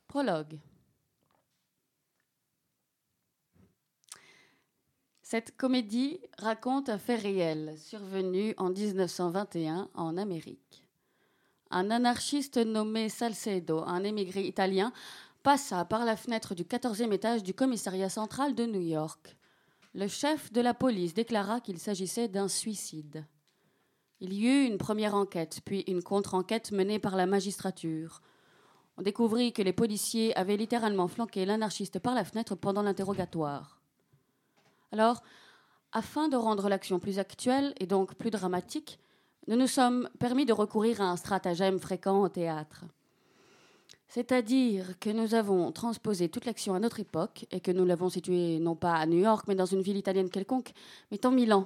Prologue. Cette comédie raconte un fait réel survenu en 1921 en Amérique. Un anarchiste nommé Salcedo, un émigré italien, passa par la fenêtre du 14e étage du commissariat central de New York. Le chef de la police déclara qu'il s'agissait d'un suicide. Il y eut une première enquête, puis une contre-enquête menée par la magistrature. On découvrit que les policiers avaient littéralement flanqué l'anarchiste par la fenêtre pendant l'interrogatoire. Alors, afin de rendre l'action plus actuelle et donc plus dramatique, nous nous sommes permis de recourir à un stratagème fréquent au théâtre. C'est-à-dire que nous avons transposé toute l'action à notre époque et que nous l'avons située non pas à New York, mais dans une ville italienne quelconque, mais en Milan.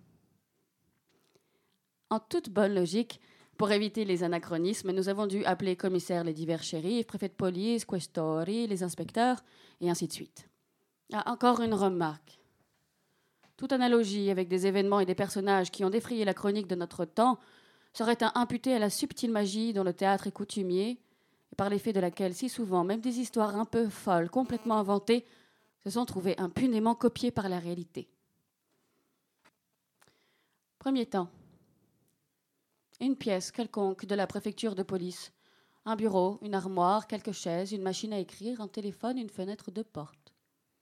En toute bonne logique, pour éviter les anachronismes, nous avons dû appeler commissaires les divers shérifs, préfets de police, questori, les inspecteurs, et ainsi de suite. Ah, encore une remarque. Toute analogie avec des événements et des personnages qui ont défrayé la chronique de notre temps serait imputée à la subtile magie dont le théâtre est coutumier, et par l'effet de laquelle, si souvent, même des histoires un peu folles, complètement inventées, se sont trouvées impunément copiées par la réalité. Premier temps. Une pièce quelconque de la préfecture de police. Un bureau, une armoire, quelques chaises, une machine à écrire, un téléphone, une fenêtre de porte.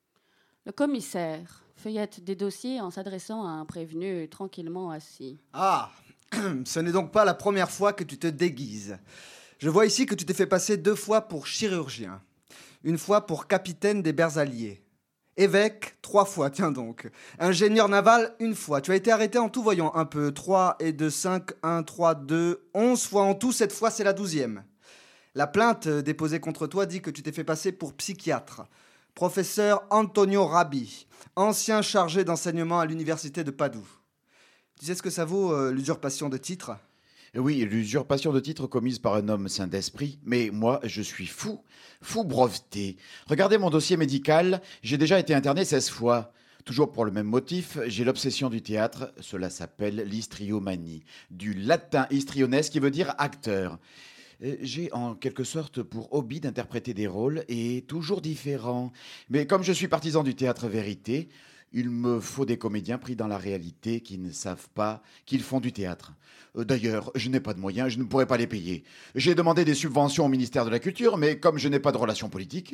Le commissaire feuillette des dossiers en s'adressant à un prévenu tranquillement assis. Ah, ce n'est donc pas la première fois que tu te déguises. Je vois ici que tu t'es fait passer 2 fois pour chirurgien. Une fois pour capitaine des Bersagliers. Évêque, 3 fois, tiens donc. Ingénieur naval, 1 fois. Tu as été arrêté en tout voyant un peu. 3 et 2, 5, 1, 3, 2, 11 fois en tout. Cette fois, c'est la 12e. La plainte déposée contre toi dit que tu t'es fait passer pour psychiatre. Professeur Antonio Rabi, ancien chargé d'enseignement à l'université de Padoue. Tu sais ce que ça vaut, l'usurpation de titre ? Oui, l'usurpation de titre commise par un homme sain d'esprit, mais moi, je suis fou breveté. Regardez mon dossier médical, j'ai déjà été interné 16 fois. Toujours pour le même motif, j'ai l'obsession du théâtre, cela s'appelle l'histriomanie, du latin histriones qui veut dire acteur. J'ai en quelque sorte pour hobby d'interpréter des rôles et toujours différents. Mais comme je suis partisan du théâtre vérité, il me faut des comédiens pris dans la réalité qui ne savent pas qu'ils font du théâtre. D'ailleurs, je n'ai pas de moyens, je ne pourrais pas les payer. J'ai demandé des subventions au ministère de la Culture, mais comme je n'ai pas de relations politiques...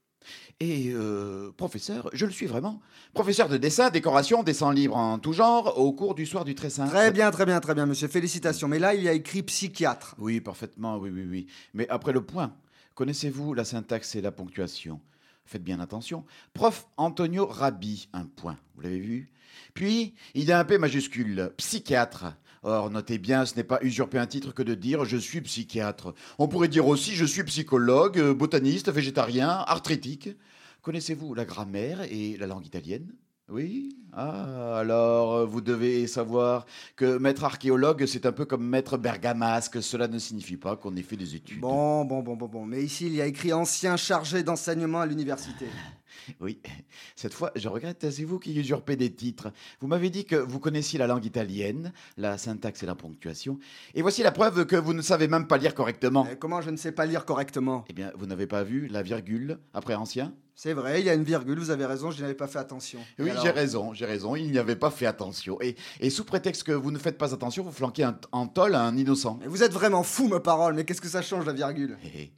Et professeur, je le suis vraiment. Professeur de dessin, décoration, dessin libre en tout genre, au cours du soir du Très Saint. Très bien, monsieur, félicitations. Mais là, il y a écrit psychiatre. Oui, parfaitement, oui. Mais après le point, connaissez-vous la syntaxe et la ponctuation ? Faites bien attention. Prof Antonio Rabi, un point, vous l'avez vu ? Puis, il y a un P majuscule, psychiatre. Or, notez bien, ce n'est pas usurper un titre que de dire « je suis psychiatre ». On pourrait dire aussi « je suis psychologue, botaniste, végétarien, arthritique ». Connaissez-vous la grammaire et la langue italienne ? Oui ? Ah, alors, vous devez savoir que maître archéologue, c'est un peu comme maître bergamasque. Cela ne signifie pas qu'on ait fait des études. Bon. Mais ici, il y a écrit ancien chargé d'enseignement à l'université. Oui, cette fois, je regrette, c'est vous qui usurpez des titres. Vous m'avez dit que vous connaissiez la langue italienne, la syntaxe et la ponctuation. Et voici la preuve que vous ne savez même pas lire correctement. Comment je ne sais pas lire correctement ? Eh bien, vous n'avez pas vu la virgule après ancien ? C'est vrai, il y a une virgule, vous avez raison, je n'y avais pas fait attention. Oui, j'ai raison, il n'y avait pas fait attention. Et sous prétexte que vous ne faites pas attention, vous flanquez en tôle un innocent. Mais vous êtes vraiment fou, me parole, mais qu'est-ce que ça change, la virgule ?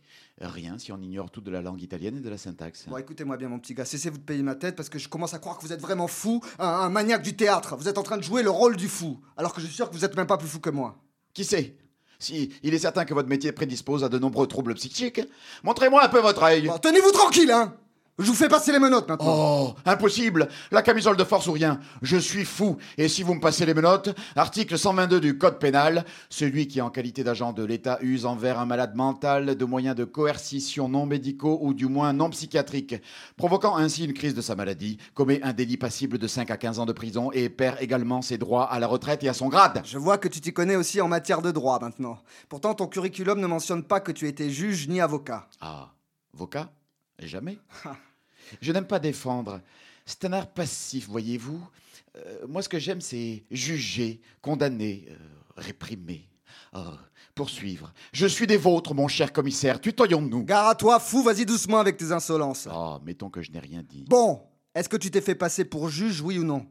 Rien si on ignore tout de la langue italienne et de la syntaxe. Bon, écoutez-moi bien, mon petit gars, cessez-vous de payer ma tête parce que je commence à croire que vous êtes vraiment fou, un maniaque du théâtre. Vous êtes en train de jouer le rôle du fou, alors que je suis sûr que vous êtes même pas plus fou que moi. Qui sait ? Si il est certain que votre métier prédispose à de nombreux troubles psychiques, montrez-moi un peu votre œil. Bon, tenez-vous tranquille, hein ! Je vous fais passer les menottes maintenant. Oh, impossible. La camisole de force ou rien. Je suis fou. Et si vous me passez les menottes, article 122 du Code pénal, celui qui, en qualité d'agent de l'État, use envers un malade mental de moyens de coercition non médicaux ou du moins non psychiatriques, provoquant ainsi une crise de sa maladie, commet un délit passible de 5 à 15 ans de prison et perd également ses droits à la retraite et à son grade. Je vois que tu t'y connais aussi en matière de droit maintenant. Pourtant, ton curriculum ne mentionne pas que tu étais juge ni avocat. Ah, avocat ? Jamais. Je n'aime pas défendre. C'est un art passif, voyez-vous. Moi, ce que j'aime, c'est juger, condamner, réprimer. Oh, poursuivre. Je suis des vôtres, mon cher commissaire, tutoyons-nous. Gare à toi, fou, vas-y doucement avec tes insolences. Oh, mettons que je n'ai rien dit. Bon, est-ce que tu t'es fait passer pour juge, oui ou non?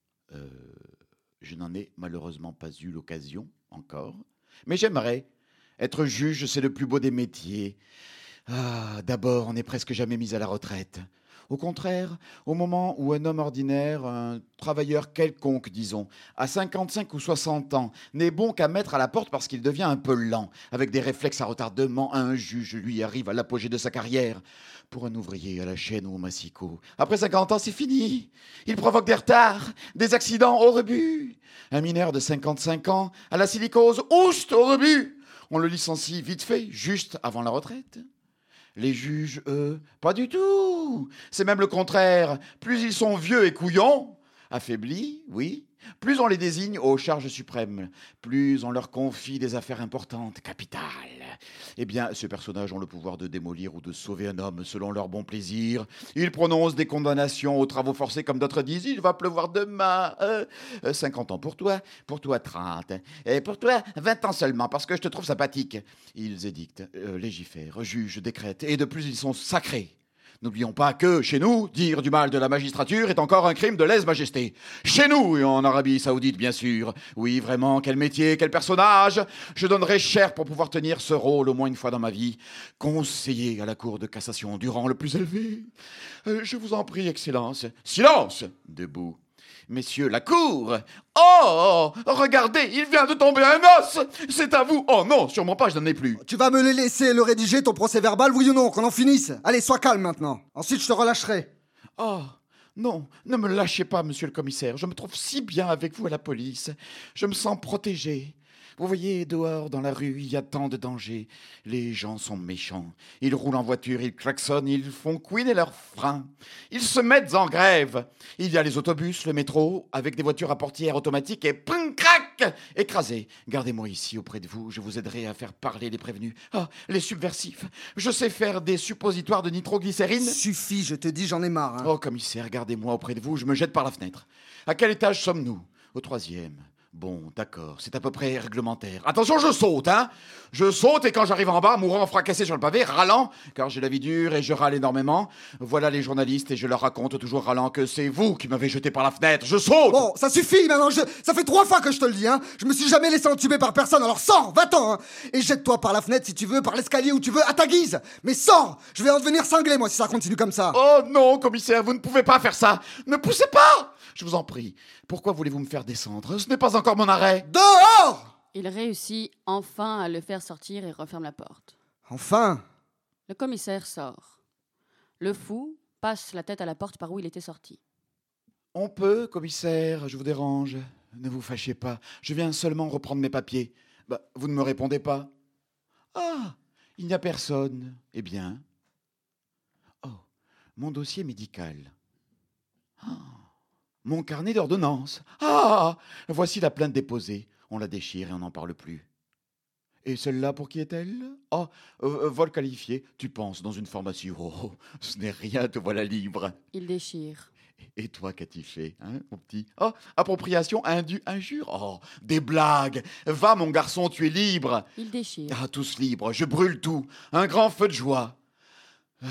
Je n'en ai malheureusement pas eu l'occasion, encore. Mais j'aimerais. Être juge, c'est le plus beau des métiers. Ah, d'abord, on n'est presque jamais mis à la retraite. Au contraire, au moment où un homme ordinaire, un travailleur quelconque, disons, à 55 ou 60 ans, n'est bon qu'à mettre à la porte parce qu'il devient un peu lent, avec des réflexes à retardement, un juge lui arrive à l'apogée de sa carrière. Pour un ouvrier à la chaîne ou au massicot, après 50 ans, c'est fini. Il provoque des retards, des accidents au rebut. Un mineur de 55 ans, à la silicose, oust, au rebut. On le licencie vite fait, juste avant la retraite. Les juges, eux, pas du tout. C'est même le contraire. Plus ils sont vieux et couillons, affaiblis, oui, plus on les désigne aux charges suprêmes, plus on leur confie des affaires importantes, capitales. Eh bien, ces personnages ont le pouvoir de démolir ou de sauver un homme selon leur bon plaisir. Ils prononcent des condamnations aux travaux forcés comme d'autres disent. Il va pleuvoir demain. 50 ans pour toi 30. Et pour toi, 20 ans seulement, parce que je te trouve sympathique. Ils édictent, légifèrent, jugent, décrètent, et de plus ils sont sacrés. N'oublions pas que, chez nous, dire du mal de la magistrature est encore un crime de lèse-majesté. Chez nous, et en Arabie Saoudite, bien sûr. Oui, vraiment, quel métier, quel personnage. Je donnerais cher pour pouvoir tenir ce rôle au moins une fois dans ma vie. Conseiller à la Cour de cassation du rang le plus élevé. Je vous en prie, Excellence. Silence! Debout. Messieurs, la cour! Oh! Regardez, il vient de tomber un os! C'est à vous! Oh non, sûrement pas, je n'en ai plus. Tu vas me le laisser le rédiger, ton procès verbal, oui ou non, qu'on en finisse? Allez, sois calme maintenant. Ensuite, je te relâcherai. Oh, non, ne me lâchez pas, monsieur le commissaire. Je me trouve si bien avec vous à la police. Je me sens protégé. Vous voyez, dehors, dans la rue, il y a tant de dangers. Les gens sont méchants. Ils roulent en voiture, ils klaxonnent, ils font couiner leurs freins. Ils se mettent en grève. Il y a les autobus, le métro, avec des voitures à portière automatique et ping, crac, écrasés. Gardez-moi ici auprès de vous, je vous aiderai à faire parler les prévenus. Ah, les subversifs. Je sais faire des suppositoires de nitroglycérine. Suffit, je te dis, j'en ai marre. Hein. Oh, commissaire, gardez-moi auprès de vous, je me jette par la fenêtre. À quel étage sommes-nous? Au 3e. Bon, d'accord, c'est à peu près réglementaire. Attention, je saute, hein! Je saute et quand j'arrive en bas, mourant fracassé sur le pavé, râlant, car j'ai la vie dure et je râle énormément, voilà les journalistes et je leur raconte toujours râlant que c'est vous qui m'avez jeté par la fenêtre. Je saute! Bon, ça suffit maintenant, ça fait 3 fois que je te le dis, hein. Je me suis jamais laissé entuber par personne, alors sors, va-t'en, hein. Et jette-toi par la fenêtre si tu veux, par l'escalier où tu veux, à ta guise. Mais sors! Je vais en devenir cinglé, moi, si ça continue comme ça. Oh non, commissaire, vous ne pouvez pas faire ça! Ne poussez pas! Je vous en prie, pourquoi voulez-vous me faire descendre? Ce n'est pas encore mon arrêt. Dehors! Il réussit enfin à le faire sortir et referme la porte. Enfin! Le commissaire sort. Le fou passe la tête à la porte par où il était sorti. On peut, commissaire, je vous dérange. Ne vous fâchez pas, je viens seulement reprendre mes papiers. Bah, vous ne me répondez pas. Ah, il n'y a personne. Eh bien. Oh, mon dossier médical. Ah, mon carnet d'ordonnance. Ah, voici la plainte déposée. On la déchire et on n'en parle plus. Et celle-là, pour qui est-elle? Oh, vol qualifié. Tu penses dans une pharmacie. Oh, ce n'est rien, te voilà libre. Il déchire. Et toi, qu'as-tu fait, hein, mon petit? Oh, appropriation indue, injure. Oh, des blagues. Va, mon garçon, tu es libre. Il déchire. Ah, tous libres, je brûle tout. Un grand feu de joie. Ah.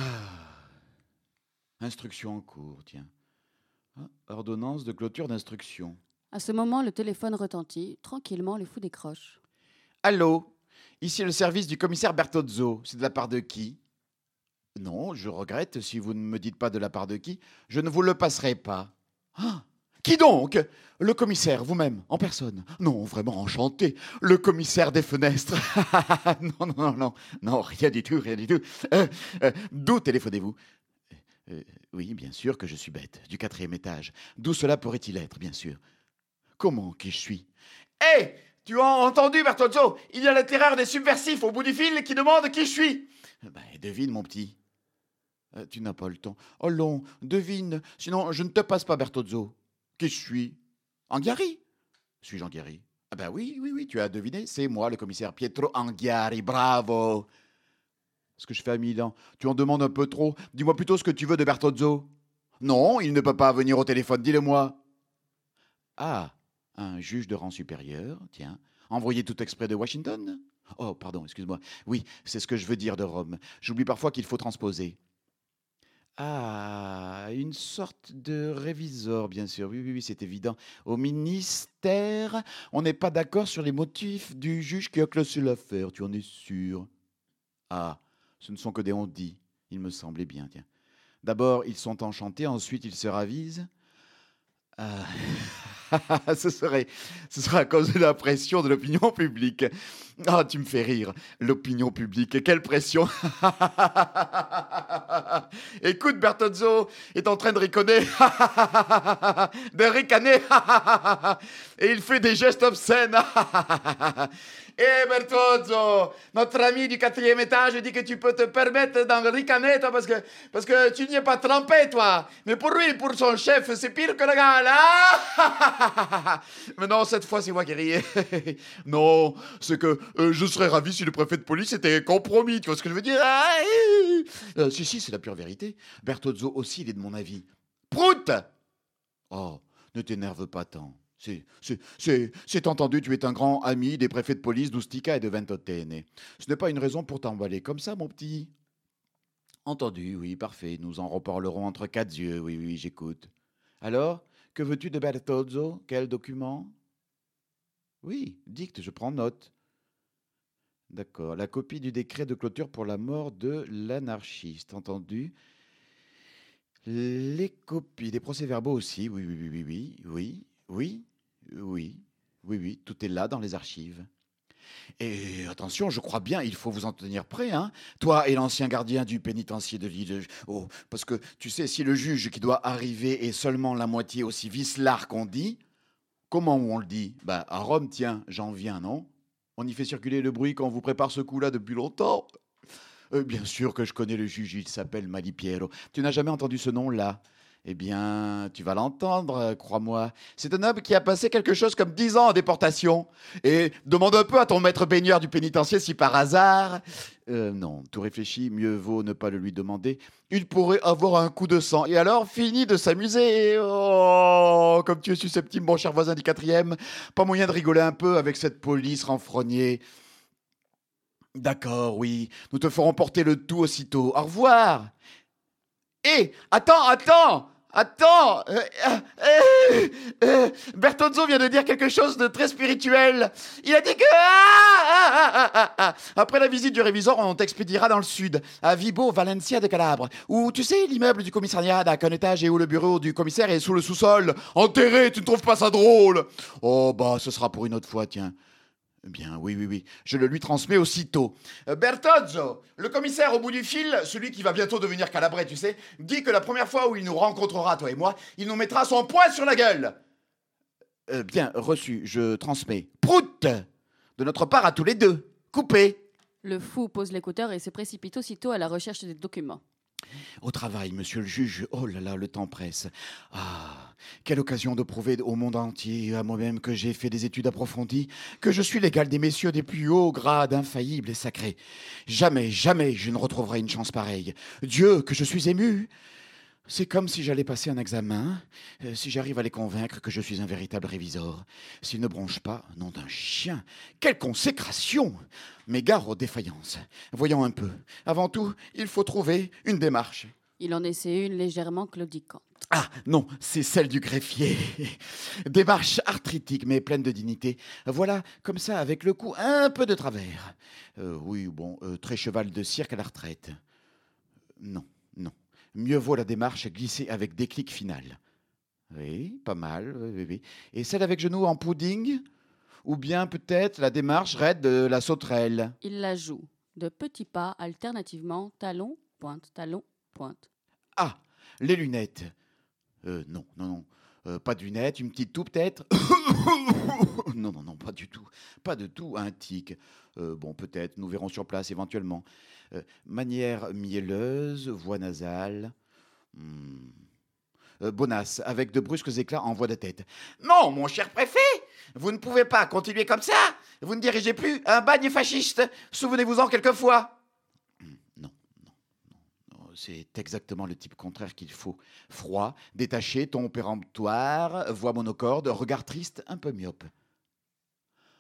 Instruction en cours, tiens. Ah, ordonnance de clôture d'instruction. À ce moment, le téléphone retentit. Tranquillement, le fou décroche. Allô? Ici le service du commissaire Bertozzo. C'est de la part de qui? Non, je regrette, si vous ne me dites pas de la part de qui, je ne vous le passerai pas. Ah, qui donc? Le commissaire, vous-même, en personne. Non, vraiment enchanté. Le commissaire des fenêtres. Non, rien du tout, rien du tout. D'où téléphonez-vous? Oui, bien sûr que je suis bête, du 4e étage. D'où cela pourrait-il être, bien sûr? Comment qui je suis? Hé! Tu as entendu, Bertozzo? Il y a la terreur des subversifs au bout du fil qui demande qui je suis. Ben, devine, mon petit. Tu n'as pas le temps. Oh non, devine. Sinon, je ne te passe pas, Bertozzo. Qui je suis? Anghiari? Suis-je Anghiari? Ah ben oui, tu as deviné. C'est moi, le commissaire Pietro Anghiari. Bravo. Ce que je fais à Milan. Tu en demandes un peu trop. Dis-moi plutôt ce que tu veux de Bertozzo. Non, il ne peut pas venir au téléphone. Dis-le-moi. Ah, un juge de rang supérieur, tiens. Envoyé tout exprès de Washington? Oh, pardon, excuse-moi. Oui, c'est ce que je veux dire de Rome. J'oublie parfois qu'il faut transposer. Ah, une sorte de révisor, bien sûr. Oui, oui, oui, c'est évident. Au ministère, on n'est pas d'accord sur les motifs du juge qui a classé l'affaire, tu en es sûr? Ah, ce ne sont que des on-dit, il me semblait bien, tiens. D'abord, ils sont enchantés, ensuite ils se ravisent. Ah. ce serait à cause de la pression de l'opinion publique. Ah, tu me fais rire. L'opinion publique, quelle pression. Écoute, Bertozzo est en train de ricaner. de ricaner. Et il fait des gestes obscènes. Eh Bertozzo, notre ami du 4e étage dit que tu peux te permettre d'en ricaner, toi, parce que tu n'y es pas trempé, toi. Mais pour lui, pour son chef, c'est pire que le gars, là. Mais non, cette fois, c'est moi qui riais. Non, c'est que je serais ravi si le préfet de police était compromis, tu vois ce que je veux dire? Si, c'est la pure vérité. Bertozzo aussi, il est de mon avis. Prout! Oh, ne t'énerve pas tant. C'est entendu, tu es un grand ami des préfets de police d'Ustica et de Ventotene. Ce n'est pas une raison pour t'emballer comme ça, mon petit. Entendu, oui, parfait. Nous en reparlerons entre quatre yeux. Oui, oui, j'écoute. Alors, que veux-tu de Bertozzo? Quel document? Oui, dicte, je prends note. D'accord. La copie du décret de clôture pour la mort de l'anarchiste. Entendu. Les copies des procès-verbaux aussi. Oui, oui, oui, oui, oui, oui, oui, oui, oui, tout est là dans les archives. Et attention, je crois bien, il faut vous en tenir prêt, hein. Toi et l'ancien gardien du pénitencier de Lille. Oh, parce que tu sais, si le juge qui doit arriver est seulement la moitié aussi vicelard qu'on dit, comment on le dit? Bah, à Rome, tiens, j'en viens, non? On y fait circuler le bruit quand on vous prépare ce coup-là depuis longtemps. Bien sûr que je connais le juge, il s'appelle Malipiero. Tu n'as jamais entendu ce nom-là? Eh bien, tu vas l'entendre, crois-moi. C'est un homme qui a passé quelque chose comme 10 ans en déportation. Et demande un peu à ton maître baigneur du pénitencier si par hasard... non, tout réfléchi, mieux vaut ne pas le lui demander. Il pourrait avoir un coup de sang. Et alors, fini de s'amuser. Oh, comme tu es susceptible, mon cher voisin du 4e. Pas moyen de rigoler un peu avec cette police renfrognée. D'accord, oui, nous te ferons porter le tout aussitôt. Au revoir. Attends Bertozzo vient de dire quelque chose de très spirituel. Il a dit que... Après la visite du révisor, on t'expédiera dans le sud, à Vibo, Valencia de Calabre, où, tu sais, l'immeuble du commissariat n'a qu'un étage et où le bureau du commissaire est sous le sous-sol. Enterré, tu ne trouves pas ça drôle? Oh, bah, ce sera pour une autre fois, tiens. Bien, oui, oui, oui. Je le lui transmets aussitôt. Bertozzo, le commissaire au bout du fil, celui qui va bientôt devenir Calabrais, tu sais, dit que la première fois où il nous rencontrera, toi et moi, il nous mettra son poing sur la gueule. Bien, reçu, je transmets. Prout! De notre part à tous les deux. Coupé. Le fou pose l'écouteur et se précipite aussitôt à la recherche des documents. Au travail, monsieur le juge. Oh là là, le temps presse. Ah, quelle occasion de prouver au monde entier, à moi-même, que j'ai fait des études approfondies, que je suis l'égal des messieurs des plus hauts grades, infaillibles et sacrés. Jamais, jamais je ne retrouverai une chance pareille. Dieu, que je suis ému. C'est comme si j'allais passer un examen, si j'arrive à les convaincre que je suis un véritable révisor. S'ils ne bronchent pas, nom d'un chien, quelle consécration! Mais gare aux défaillances. Voyons un peu. Avant tout, il faut trouver une démarche. Il en essaie une légèrement claudiquante. Ah non, c'est celle du greffier. Démarche arthritique mais pleine de dignité. Voilà, comme ça, avec le cou un peu de travers. Oui, bon, très cheval de cirque à la retraite. Non, non. Mieux vaut la démarche glissée avec déclic final. Oui, pas mal. Oui, oui, oui. Et celle avec genou en pudding? Ou bien peut-être la démarche raide de la sauterelle? Il la joue de petits pas alternativement, talon, pointe, talon, pointe. Ah, les lunettes. Non, non, non. Pas de lunettes, une petite toux peut-être? Non, non, non, pas du tout. Pas du tout, un tic. Bon, peut-être, nous verrons sur place éventuellement. Manière mielleuse, voix nasale. Bonasse, avec de brusques éclats en voix de tête. Non, mon cher préfet, vous ne pouvez pas continuer comme ça. Vous ne dirigez plus un bagne fasciste. Souvenez-vous-en quelquefois. Non, non, non, non. C'est exactement le type contraire qu'il faut. Froid, détaché, ton péremptoire, voix monocorde, regard triste, un peu myope.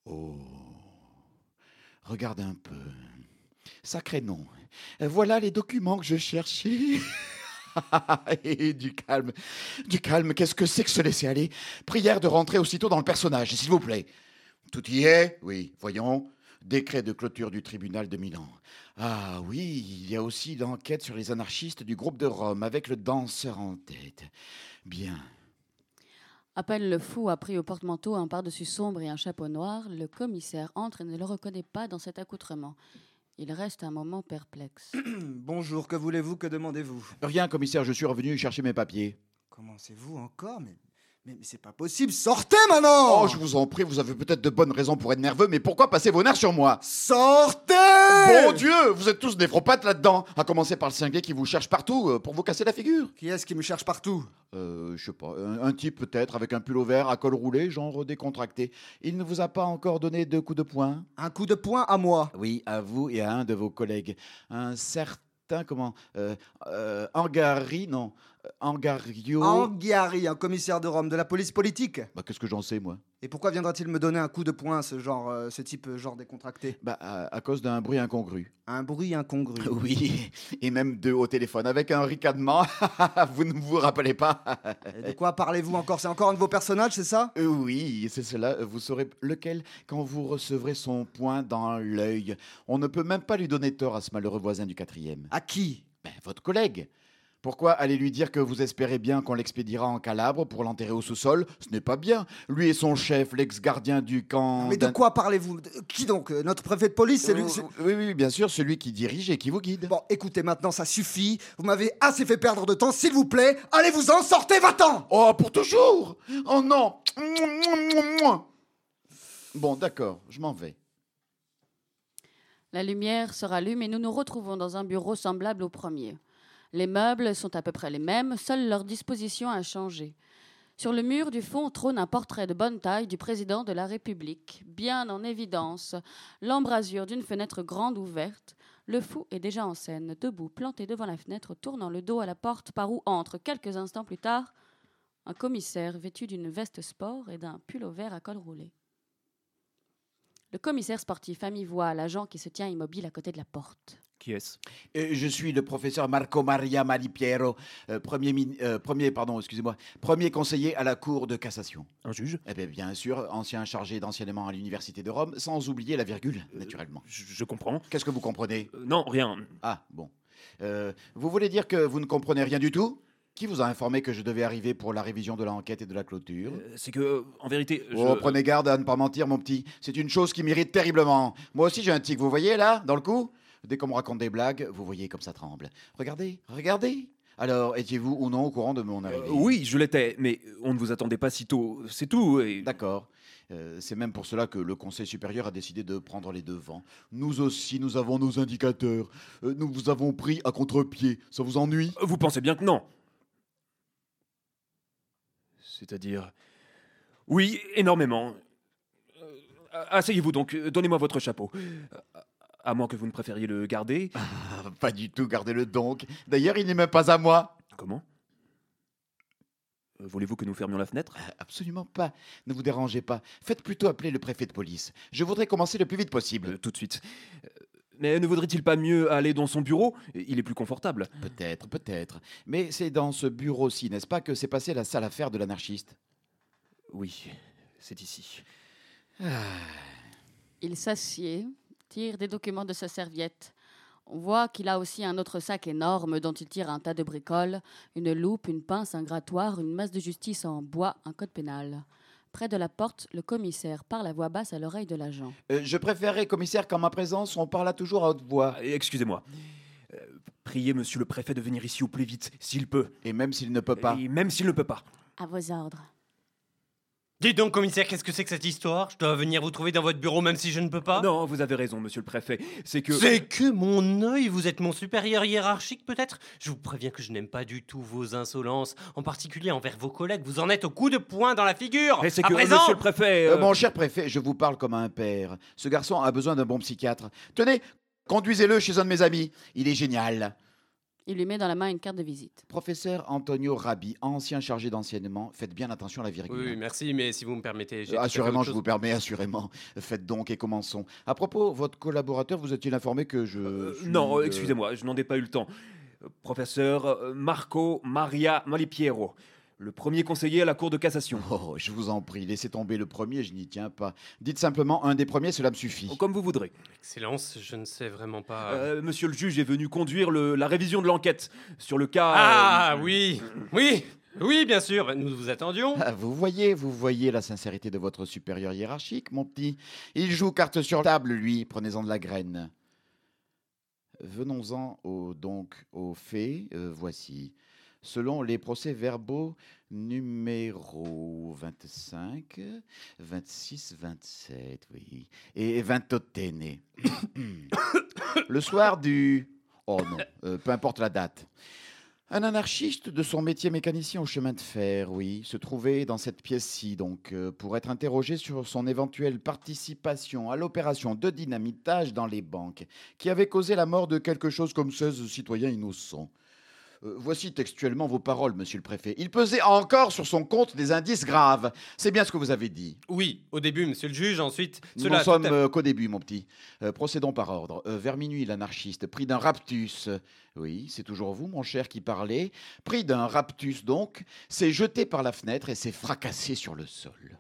Oh, regarde un peu. Sacré nom. Voilà les documents que je cherchais. Et du calme, qu'est-ce que c'est que se laisser aller? Prière de rentrer aussitôt dans le personnage, s'il vous plaît. Tout y est? Oui, voyons. Décret de clôture du tribunal de Milan. Ah oui, il y a aussi l'enquête sur les anarchistes du groupe de Rome, avec le danseur en tête. Bien. À peine le fou a pris au porte-manteau un pardessus sombre et un chapeau noir, le commissaire entre et ne le reconnaît pas dans cet accoutrement. Il reste un moment perplexe. Bonjour, que voulez-vous, que demandez-vous? Rien, commissaire, je suis revenu chercher mes papiers. Commencez-vous encore? Mais c'est pas possible, sortez maintenant! Oh, je vous en prie, vous avez peut-être de bonnes raisons pour être nerveux, mais pourquoi passer vos nerfs sur moi? Sortez! Bon Dieu, vous êtes tous des néphropates là-dedans. À commencer par le cinglé qui vous cherche partout pour vous casser la figure. Qui est-ce qui me cherche partout? Je sais pas, un type peut-être avec un pull vert à col roulé, genre décontracté. Il ne vous a pas encore donné 2 coups de poing? Un coup de poing à moi. Oui, à vous et à un de vos collègues. Un certain, Angari, non, Angario. Anghiari, un commissaire de Rome, de la police politique. Bah, qu'est-ce que j'en sais, moi? Et pourquoi viendra-t-il me donner un coup de poing, ce type genre décontracté? Bah, à cause d'un bruit incongru. Un bruit incongru. Oui, et même 2 au téléphone, avec un ricanement. Vous ne vous rappelez pas? Et de quoi parlez-vous encore? C'est encore un de vos personnages, c'est ça? Oui, c'est cela. Vous saurez lequel quand vous recevrez son poing dans l'œil. On ne peut même pas lui donner tort à ce malheureux voisin du 4e. À qui? Ben, votre collègue. Pourquoi aller lui dire que vous espérez bien qu'on l'expédiera en Calabre pour l'enterrer au sous-sol? Ce n'est pas bien. Lui et son chef, l'ex-gardien du camp... Mais de quoi parlez-vous? Qui donc? Notre préfet de police, c'est lui? Oui, bien sûr, celui qui dirige et qui vous guide. Bon, écoutez, maintenant ça suffit. Vous m'avez assez fait perdre de temps, s'il vous plaît. Allez-vous-en, sortez, va-t'en! Oh, pour toujours! Oh non! Bon, d'accord, je m'en vais. La lumière se rallume et nous nous retrouvons dans un bureau semblable au premier. Les meubles sont à peu près les mêmes, seule leur disposition a changé. Sur le mur du fond trône un portrait de bonne taille du président de la République, bien en évidence, l'embrasure d'une fenêtre grande ouverte. Le fou est déjà en scène, debout, planté devant la fenêtre, tournant le dos à la porte par où entre, quelques instants plus tard, un commissaire vêtu d'une veste sport et d'un pull vert à col roulé. Le commissaire sportif a mis voix à l'agent qui se tient immobile à côté de la porte. Qui est-ce? Je suis le professeur Marco Maria Malipiero, premier conseiller à la Cour de cassation. Un juge? Eh bien sûr, ancien chargé d'enseignement à l'Université de Rome, sans oublier la virgule, naturellement. Je comprends. Qu'est-ce que vous comprenez? Non, rien. Ah, bon. Vous voulez dire que vous ne comprenez rien du tout? Qui vous a informé que je devais arriver pour la révision de l'enquête et de la clôture? C'est que, en vérité, Oh, prenez garde à ne pas mentir, mon petit. C'est une chose qui m'irrite terriblement. Moi aussi, j'ai un tic, vous voyez, là, dans le cou? Dès qu'on me raconte des blagues, vous voyez comme ça tremble. Regardez. Alors, étiez-vous ou non au courant de mon arrivée? Oui, je l'étais, mais on ne vous attendait pas si tôt, c'est tout. Et... D'accord. C'est même pour cela que le Conseil supérieur a décidé de prendre les devants. Nous aussi, nous avons nos indicateurs. Nous vous avons pris à contre-pied. Ça vous ennuie? Vous pensez bien que non? C'est-à-dire... Oui, énormément. Asseyez-vous donc, donnez-moi votre chapeau. À moins que vous ne préfériez le garder. Ah, pas du tout, gardez-le donc. D'ailleurs, il n'est même pas à moi. Comment? Voulez-vous que nous fermions la fenêtre? Absolument pas. Ne vous dérangez pas. Faites plutôt appeler le préfet de police. Je voudrais commencer le plus vite possible. Tout de suite. Mais ne vaudrait-il pas mieux aller dans son bureau? Il est plus confortable. Peut-être. Mais c'est dans ce bureau-ci, n'est-ce pas, que s'est passée la sale affaire de l'anarchiste? Oui, c'est ici. Il s'assied, tire des documents de sa serviette. On voit qu'il a aussi un autre sac énorme dont il tire un tas de bricoles, une loupe, une pince, un grattoir, une masse de justice en bois, un code pénal. Près de la porte, le commissaire parle à voix basse à l'oreille de l'agent. Je préférerais, commissaire, qu'en ma présence, on parle toujours à haute voix. Excusez-moi. Priez monsieur le préfet de venir ici au plus vite, s'il peut. Et même s'il ne peut pas. Et même s'il ne peut pas. À vos ordres. Dites donc, commissaire, qu'est-ce que c'est que cette histoire? Je dois venir vous trouver dans votre bureau même si je ne peux pas? Non, vous avez raison, monsieur le préfet. C'est que... C'est que mon œil, vous êtes mon supérieur hiérarchique peut-être? Je vous préviens que je n'aime pas du tout vos insolences, en particulier envers vos collègues. Vous en êtes au coup de poing dans la figure. Et c'est à que, présent monsieur le préfet... Mon cher préfet, je vous parle comme un père. Ce garçon a besoin d'un bon psychiatre. Tenez, conduisez-le chez un de mes amis. Il est génial. Il lui met dans la main une carte de visite. Professeur Antonio Rabi, ancien chargé d'enseignement. Faites bien attention à la virgule. Oui, merci, mais si vous me permettez... j'ai tout à fait Assurément, autre je chose. vous permets, assurément. Faites donc et commençons. À propos, votre collaborateur, vous a-t-il informé que je suis, Non, excusez-moi, je n'en ai pas eu le temps. Professeur Marco Maria Malipiero, le premier conseiller à la Cour de cassation. Oh, je vous en prie, laissez tomber le premier, je n'y tiens pas. Dites simplement un des premiers, cela me suffit. Comme vous voudrez. Excellence, je ne sais vraiment pas... Monsieur le juge est venu conduire la révision de l'enquête sur le cas... Ah, oui. Oui, bien sûr, nous vous attendions. Ah, vous voyez la sincérité de votre supérieur hiérarchique, mon petit. Il joue carte sur table, lui, prenez-en de la graine. Venons-en aux faits, voici. Selon les procès-verbaux numéro 25, 26, 27, oui, et 28. Le soir du... Oh non, peu importe la date. Un anarchiste de son métier mécanicien au chemin de fer, oui, se trouvait dans cette pièce-ci, donc, pour être interrogé sur son éventuelle participation à l'opération de dynamitage dans les banques, qui avait causé la mort de quelque chose comme 16 citoyens innocents. Voici textuellement vos paroles, monsieur le préfet. Il pesait encore sur son compte des indices graves. C'est bien ce que vous avez dit. Oui, au début, monsieur le juge, ensuite... Nous cela n'en tout à fait- sommes qu'au début, mon petit. Procédons par ordre. Vers minuit, l'anarchiste, pris d'un raptus, oui, c'est toujours vous, mon cher, qui parlez, pris d'un raptus donc, s'est jeté par la fenêtre et s'est fracassé sur le sol.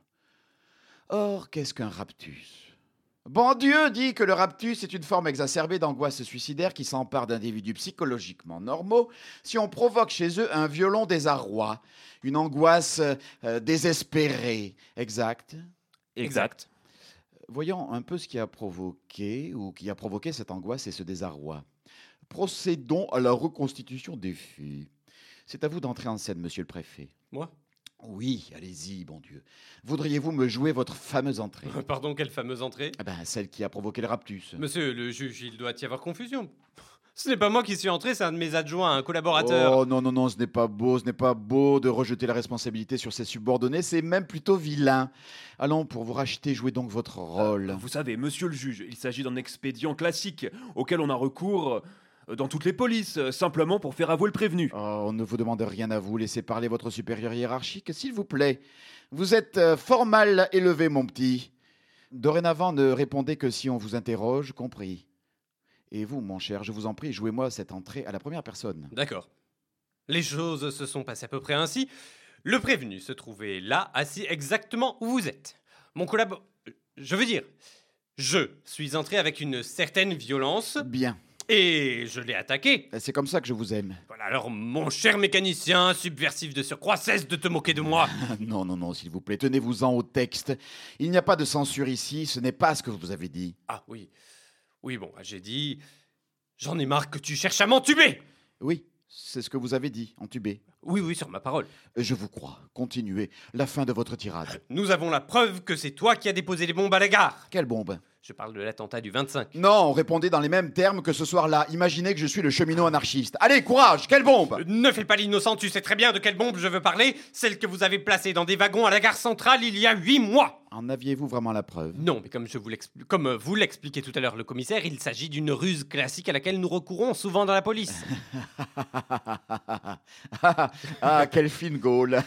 Or, qu'est-ce qu'un raptus ? Bon Dieu dit que le raptus est une forme exacerbée d'angoisse suicidaire qui s'empare d'individus psychologiquement normaux si on provoque chez eux un violent désarroi, une angoisse désespérée. Exact ? Exact. Voyons un peu ce qui a provoqué cette angoisse et ce désarroi. Procédons à la reconstitution des faits. C'est à vous d'entrer en scène, monsieur le préfet. Moi Oui, allez-y, bon Dieu. Voudriez-vous me jouer votre fameuse entrée ? Pardon, quelle fameuse entrée? Eh ben, celle qui a provoqué le raptus. Monsieur le juge, il doit y avoir confusion. Ce n'est pas moi qui suis entré, c'est un de mes adjoints, un collaborateur. Oh non, non, non, ce n'est pas beau de rejeter la responsabilité sur ses subordonnés, c'est même plutôt vilain. Allons, pour vous racheter, jouez donc votre rôle. Vous savez, monsieur le juge, il s'agit d'un expédient classique auquel on a recours dans toutes les polices, simplement pour faire avouer le prévenu. Oh, on ne vous demande rien à vous, laissez parler votre supérieur hiérarchique, s'il vous plaît. Vous êtes fort mal élevé, mon petit. Dorénavant, ne répondez que si on vous interroge, compris. Et vous, mon cher, je vous en prie, jouez-moi cette entrée à la première personne. D'accord. Les choses se sont passées à peu près ainsi. Le prévenu se trouvait là, assis exactement où vous êtes. Mon collab... Je veux dire, je suis entré avec une certaine violence Bien, et je l'ai attaqué. c'est comme ça que je vous aime. Voilà, alors mon cher mécanicien, subversif de surcroît, cesse de te moquer de moi. Non, non, non, s'il vous plaît, tenez-vous-en au texte. Il n'y a pas de censure ici, ce n'est pas ce que vous avez dit. Ah oui. Oui, bon, j'ai dit... J'en ai marre que tu cherches à m'entuber. Oui, c'est ce que vous avez dit, entubé. Oui, oui, sur ma parole. Je vous crois. Continuez. La fin de votre tirade. Nous avons la preuve que c'est toi qui as déposé les bombes à la gare. Quelle bombe? Je parle de l'attentat du 25. Non, répondez dans les mêmes termes que ce soir-là. Imaginez que je suis le cheminot anarchiste. Allez, courage, quelle bombe? Ne fais pas l'innocent, tu sais très bien de quelle bombe je veux parler. Celle que vous avez placée dans des wagons à la gare centrale il y a 8 mois. En aviez-vous vraiment la preuve? Non, mais comme vous l'expliquait tout à l'heure le commissaire, il s'agit d'une ruse classique à laquelle nous recourons souvent dans la police. Ah, quelle fine gaule.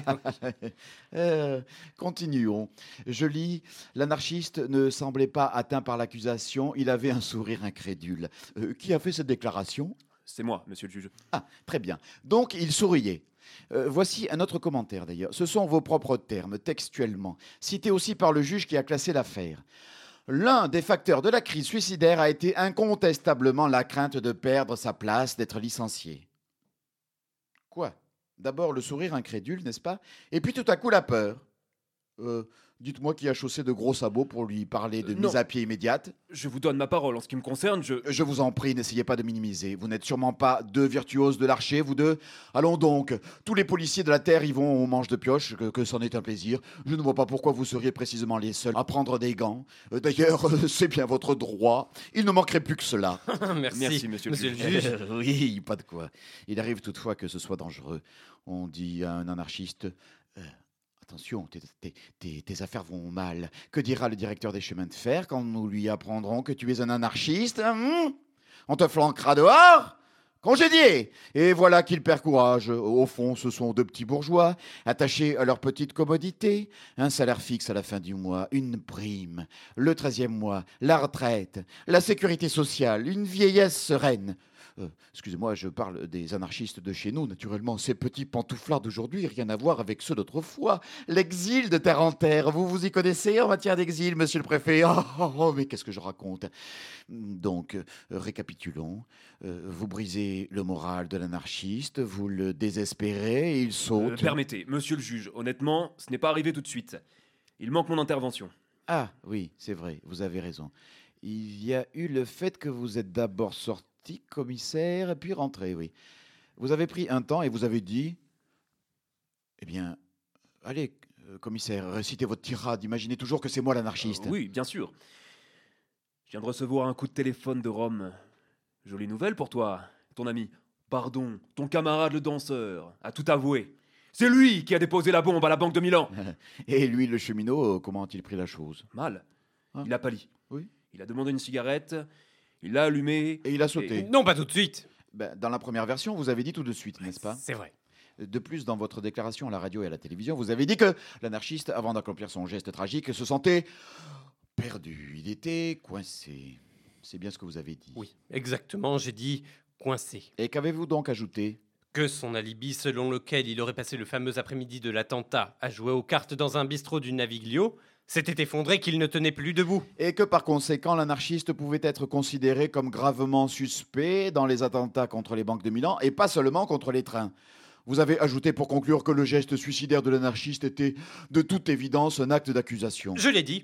Continuons. Je lis, l'anarchiste ne semblait pas atteint par l'accusation, il avait un sourire incrédule. Qui a fait cette déclaration? C'est moi, monsieur le juge. Ah, très bien. Donc, il souriait. Voici un autre commentaire d'ailleurs. Ce sont vos propres termes, textuellement, cités aussi par le juge qui a classé l'affaire. L'un des facteurs de la crise suicidaire a été incontestablement la crainte de perdre sa place, d'être licencié. Quoi? D'abord le sourire incrédule, n'est-ce pas? Et puis tout à coup la peur. Dites-moi qui a chaussé de gros sabots pour lui parler de non. mise à pied immédiate. Je vous donne ma parole. En ce qui me concerne, Je vous en prie, n'essayez pas de minimiser. Vous n'êtes sûrement pas deux virtuoses de l'archer, vous deux. Allons donc, tous les policiers de la Terre y vont au manche de pioche, que c'en est un plaisir. Je ne vois pas pourquoi vous seriez précisément les seuls à prendre des gants. D'ailleurs, c'est bien votre droit. Il ne manquerait plus que cela. Merci, monsieur le juge. juge. Oui, pas de quoi. Il arrive toutefois que ce soit dangereux. On dit à un anarchiste... Attention, tes affaires vont mal. Que dira le directeur des chemins de fer quand nous lui apprendrons que tu es un anarchiste? On te flanquera dehors? Congédié. Et voilà qu'il perd courage. Au fond, ce sont deux petits bourgeois, attachés à leur petite commodité. Un salaire fixe à la fin du mois, une prime, le 13e mois, la retraite, la sécurité sociale, une vieillesse sereine. Excusez-moi, je parle des anarchistes de chez nous, naturellement. Ces petits pantouflards d'aujourd'hui, rien à voir avec ceux d'autrefois. L'exil de terre en terre, vous vous y connaissez en matière d'exil, monsieur le préfet? Mais qu'est-ce que je raconte? Donc, récapitulons. Vous brisez le moral de l'anarchiste, vous le désespérez, il saute. Permettez, monsieur le juge, honnêtement, ce n'est pas arrivé tout de suite. Il manque mon intervention. Ah, oui, c'est vrai, vous avez raison. Il y a eu le fait que vous êtes d'abord sorti commissaire, puis rentré, oui. Vous avez pris un temps et vous avez dit... Eh bien, allez, commissaire, récitez votre tirade, imaginez toujours que c'est moi l'anarchiste. Oui, bien sûr. Je viens de recevoir un coup de téléphone de Rome. Jolie nouvelle pour toi, ton ami. Pardon, ton camarade le danseur a tout avoué. C'est lui qui a déposé la bombe à la Banque de Milan. Et lui, le cheminot, comment a-t-il pris la chose? Mal. Hein? Il a pâli. Oui. Il a demandé une cigarette, il l'a allumée... Et il a sauté. Non, pas tout de suite. Dans la première version, vous avez dit tout de suite, n'est-ce pas? C'est vrai. De plus, dans votre déclaration à la radio et à la télévision, vous avez dit que l'anarchiste, avant d'accomplir son geste tragique, se sentait perdu. Il était coincé. C'est bien ce que vous avez dit. Oui, exactement, j'ai dit coincé. Et qu'avez-vous donc ajouté? Que son alibi selon lequel il aurait passé le fameux après-midi de l'attentat à jouer aux cartes dans un bistrot du Naviglio s'était effondré, qu'il ne tenait plus debout. Et que par conséquent, l'anarchiste pouvait être considéré comme gravement suspect dans les attentats contre les banques de Milan et pas seulement contre les trains. Vous avez ajouté pour conclure que le geste suicidaire de l'anarchiste était de toute évidence un acte d'accusation. Je l'ai dit.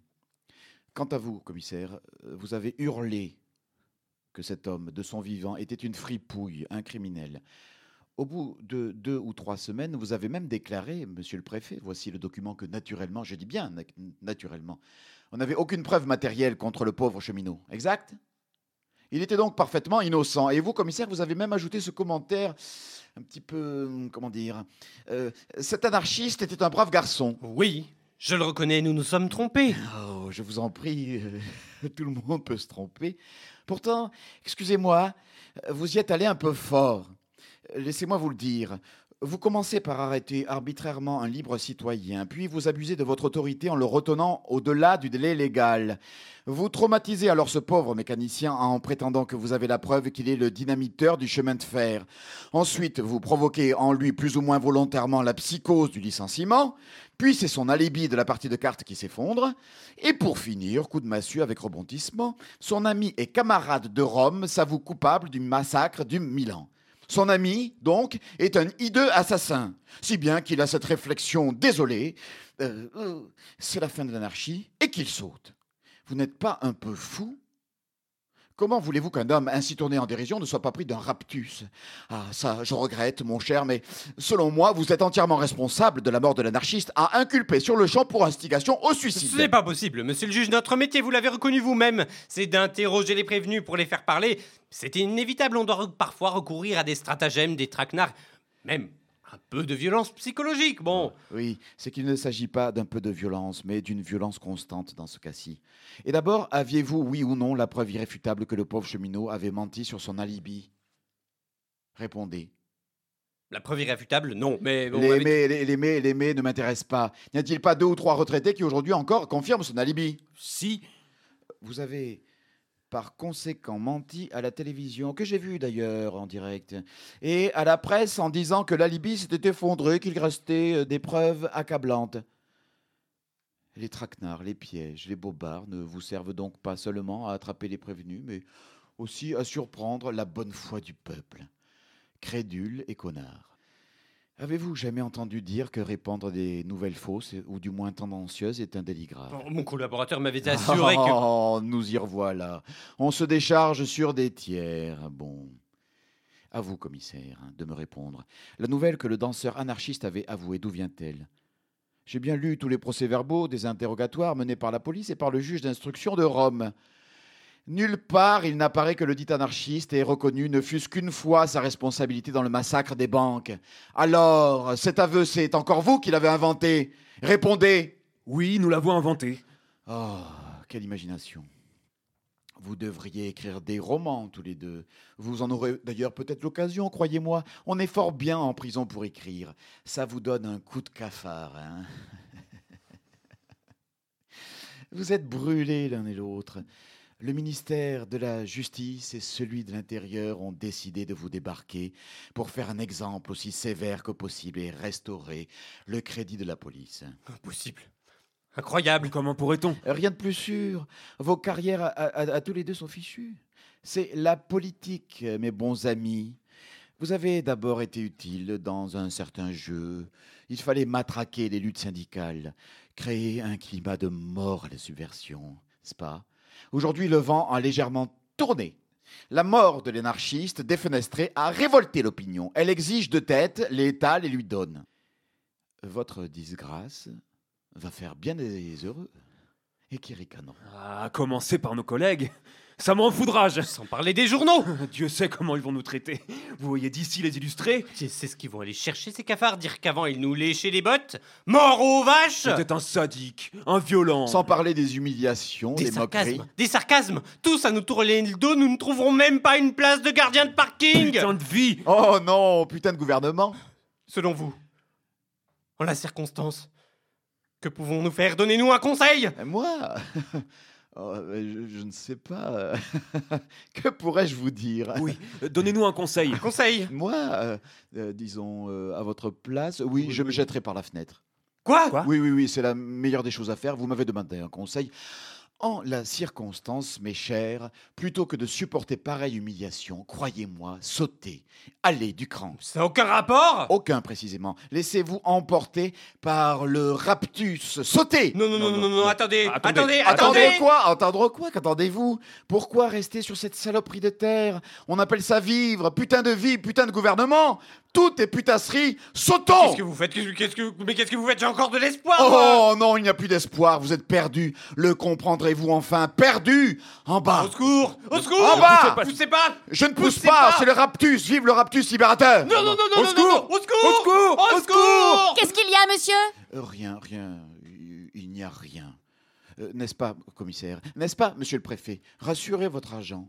Quant à vous, commissaire, vous avez hurlé que cet homme, de son vivant, était une fripouille, un criminel. Au bout de 2 ou 3 semaines, vous avez même déclaré, monsieur le préfet, voici le document que naturellement, je dis bien naturellement, on n'avait aucune preuve matérielle contre le pauvre cheminot. Exact? Il était donc parfaitement innocent. Et vous, commissaire, vous avez même ajouté ce commentaire un petit peu, comment dire, cet anarchiste était un brave garçon. Oui, je le reconnais, nous nous sommes trompés. Oh, je vous en prie, tout le monde peut se tromper. Pourtant, excusez-moi, vous y êtes allé un peu fort. Laissez-moi vous le dire. Vous commencez par arrêter arbitrairement un libre citoyen, puis vous abusez de votre autorité en le retenant au-delà du délai légal. Vous traumatisez alors ce pauvre mécanicien en prétendant que vous avez la preuve qu'il est le dynamiteur du chemin de fer. Ensuite, vous provoquez en lui plus ou moins volontairement la psychose du licenciement, puis c'est son alibi de la partie de cartes qui s'effondre. Et pour finir, coup de massue avec rebondissement, son ami et camarade de Rome s'avoue coupable du massacre du Milan. Son ami, donc, est un hideux assassin, si bien qu'il a cette réflexion désolée, c'est la fin de l'anarchie, et qu'il saute. Vous n'êtes pas un peu fou? Comment voulez-vous qu'un homme ainsi tourné en dérision ne soit pas pris d'un raptus? Ah, ça, je regrette, mon cher, mais selon moi, vous êtes entièrement responsable de la mort de l'anarchiste à inculper sur le champ pour instigation au suicide. Ce n'est pas possible, monsieur le juge. Notre métier, vous l'avez reconnu vous-même, c'est d'interroger les prévenus pour les faire parler. C'est inévitable, on doit parfois recourir à des stratagèmes, des traquenards, même un peu de violence psychologique, bon. Oui, c'est qu'il ne s'agit pas d'un peu de violence, mais d'une violence constante dans ce cas-ci. Et d'abord, aviez-vous, oui ou non, la preuve irréfutable que le pauvre cheminot avait menti sur son alibi? Répondez. La preuve irréfutable, non, mais... Bon, Les mais ne m'intéressent pas. N'y a-t-il pas 2 ou 3 retraités qui aujourd'hui encore confirment son alibi? Si, Vous avez par conséquent menti à la télévision, que j'ai vu d'ailleurs en direct, et à la presse en disant que l'alibi s'était effondré, qu'il restait des preuves accablantes. Les traquenards, les pièges, les bobards ne vous servent donc pas seulement à attraper les prévenus, mais aussi à surprendre la bonne foi du peuple, crédule et connard. Avez-vous jamais entendu dire que répandre des nouvelles fausses, ou du moins tendancieuses, est un délit grave? Mon collaborateur m'avait assuré que... Oh, nous y revoilà. On se décharge sur des tiers. Bon. À vous, commissaire, de me répondre. La nouvelle que le danseur anarchiste avait avouée, d'où vient-elle? J'ai bien lu tous les procès-verbaux des interrogatoires menés par la police et par le juge d'instruction de Rome. Nulle part il n'apparaît que le dit anarchiste ait reconnu ne fût-ce qu'une fois sa responsabilité dans le massacre des banques. Alors, cet aveu, c'est encore vous qui l'avez inventé? Répondez! oui, nous l'avons inventé. Oh, quelle imagination. Vous devriez écrire des romans tous les deux. Vous en aurez d'ailleurs peut-être l'occasion, croyez-moi. On est fort bien en prison pour écrire. Ça vous donne un coup de cafard, hein. Vous êtes brûlés l'un et l'autre. Le ministère de la Justice et celui de l'Intérieur ont décidé de vous débarquer pour faire un exemple aussi sévère que possible et restaurer le crédit de la police. Impossible. Incroyable. Comment pourrait-on? Rien de plus sûr. Vos carrières à tous les deux sont fichues. C'est la politique, mes bons amis. Vous avez d'abord été utile dans un certain jeu. Il fallait matraquer les luttes syndicales, créer un climat de mort à la subversion, n'est-ce pas? Aujourd'hui, le vent a légèrement tourné. La mort de l'anarchiste défenestré a révolté l'opinion. Elle exige de tête, l'État les lui donne. Votre disgrâce va faire bien des heureux. Et qui ricanent. À commencer par nos collègues. Ça me rend foudrage. Sans parler des journaux. Dieu sait comment ils vont nous traiter. Vous voyez d'ici les illustrés? C'est ce qu'ils vont aller chercher, ces cafards. Dire qu'avant, ils nous léchaient les bottes. Mort aux vaches. C'était un sadique, un violent. Sans parler des humiliations, des moqueries. Des sarcasmes. Tous à nous tourner le dos, nous ne trouverons même pas une place de gardien de parking. Putain de vie. Oh non, putain de gouvernement. Selon vous, en la circonstance, que pouvons-nous faire? Donnez-nous un conseil. Moi oh, je ne sais pas. Que pourrais-je vous dire? Oui, donnez-nous un conseil. Un conseil. Moi, disons, à votre place, oui, je me jetterai par la fenêtre. Quoi? Oui, c'est la meilleure des choses à faire. Vous m'avez demandé un conseil. En la circonstance, mes chers, plutôt que de supporter pareille humiliation, croyez-moi, sautez, allez du cran. Ça n'a aucun rapport. Aucun précisément. Laissez-vous emporter par le raptus. Sautez! Non, attendez. Entendre quoi? Qu'attendez-vous? Pourquoi rester sur cette saloperie de terre? On appelle ça vivre. Putain de vie, putain de gouvernement. Tout est putasserie. Sautons! Qu'est-ce que vous faites? Qu'est-ce que vous faites? J'ai encore de l'espoir. moi. Oh non, il n'y a plus d'espoir. Vous êtes perdus. Le comprendrez-vous enfin? Perdus! En bas. Au secours! Au secours! En bas! Poussez pas! Je ne pousse Poussez pas. C'est le raptus. Vive le raptus libérateur! Non! Au secours! Au secours! Au secours! Qu'est-ce qu'il y a, monsieur? Rien. Il n'y a rien. N'est-ce pas, commissaire? N'est-ce pas, monsieur le préfet? Rassurez votre agent.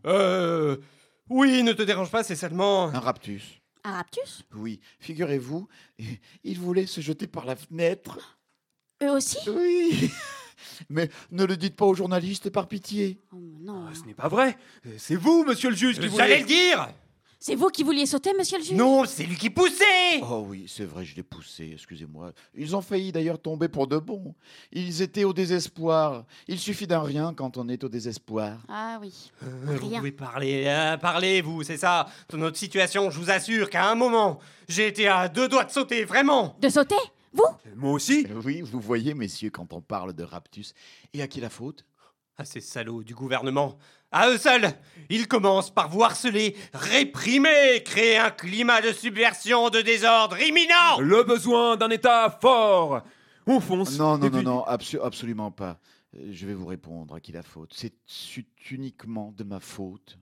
Oui, ne te dérange pas, c'est seulement... Un raptus. Un raptus? Oui, figurez-vous, il voulait se jeter par la fenêtre. Eux aussi? Oui. Mais ne le dites pas aux journalistes, par pitié. Oh, non. Ce n'est pas vrai. C'est vous, monsieur le juge, qui J'allais voulez... le dire! C'est vous qui vouliez sauter, monsieur le juge? Non, c'est lui qui poussait! Oh oui, c'est vrai, je l'ai poussé, excusez-moi. Ils ont failli d'ailleurs tomber pour de bon. Ils étaient au désespoir. Il suffit d'un rien quand on est au désespoir. Ah oui. Vous Rien. pouvez parler, parlez, vous, c'est ça. Dans notre situation, je vous assure qu'à un moment, j'ai été à 2 doigts de sauter, vraiment! De sauter? Vous? Moi aussi. Oui, vous voyez, messieurs, quand on parle de raptus. Et à qui la faute? À ces salauds du gouvernement, à eux seuls, ils commencent par vous harceler, réprimer, créer un climat de subversion, de désordre imminent. Le besoin d'un État fort. On fonce. Non, et puis- absolument pas. Je vais vous répondre à qui la faute. C'est uniquement de ma faute.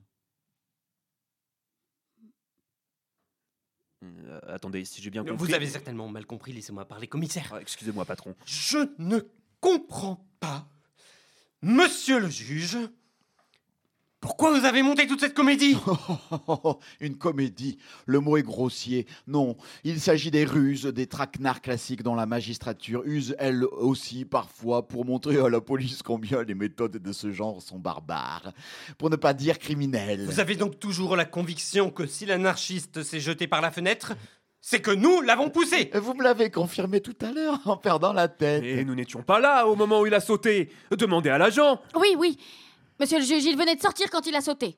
Attendez, si j'ai bien compris... Vous avez certainement mal compris, laissez-moi parler, commissaire. Ah, excusez-moi, patron. Je ne comprends pas, monsieur le juge, pourquoi vous avez monté toute cette comédie. Une comédie. Le mot est grossier. Non, il s'agit des ruses, des traquenards classiques dont la magistrature use elle aussi parfois pour montrer à la police combien les méthodes de ce genre sont barbares. Pour ne pas dire criminelles. Vous avez donc toujours la conviction que si l'anarchiste s'est jeté par la fenêtre, c'est que nous l'avons poussé. Vous me l'avez confirmé tout à l'heure en perdant la tête. Et nous n'étions pas là au moment où il a sauté. Demandez à l'agent. Oui. Monsieur le juge, il venait de sortir quand il a sauté.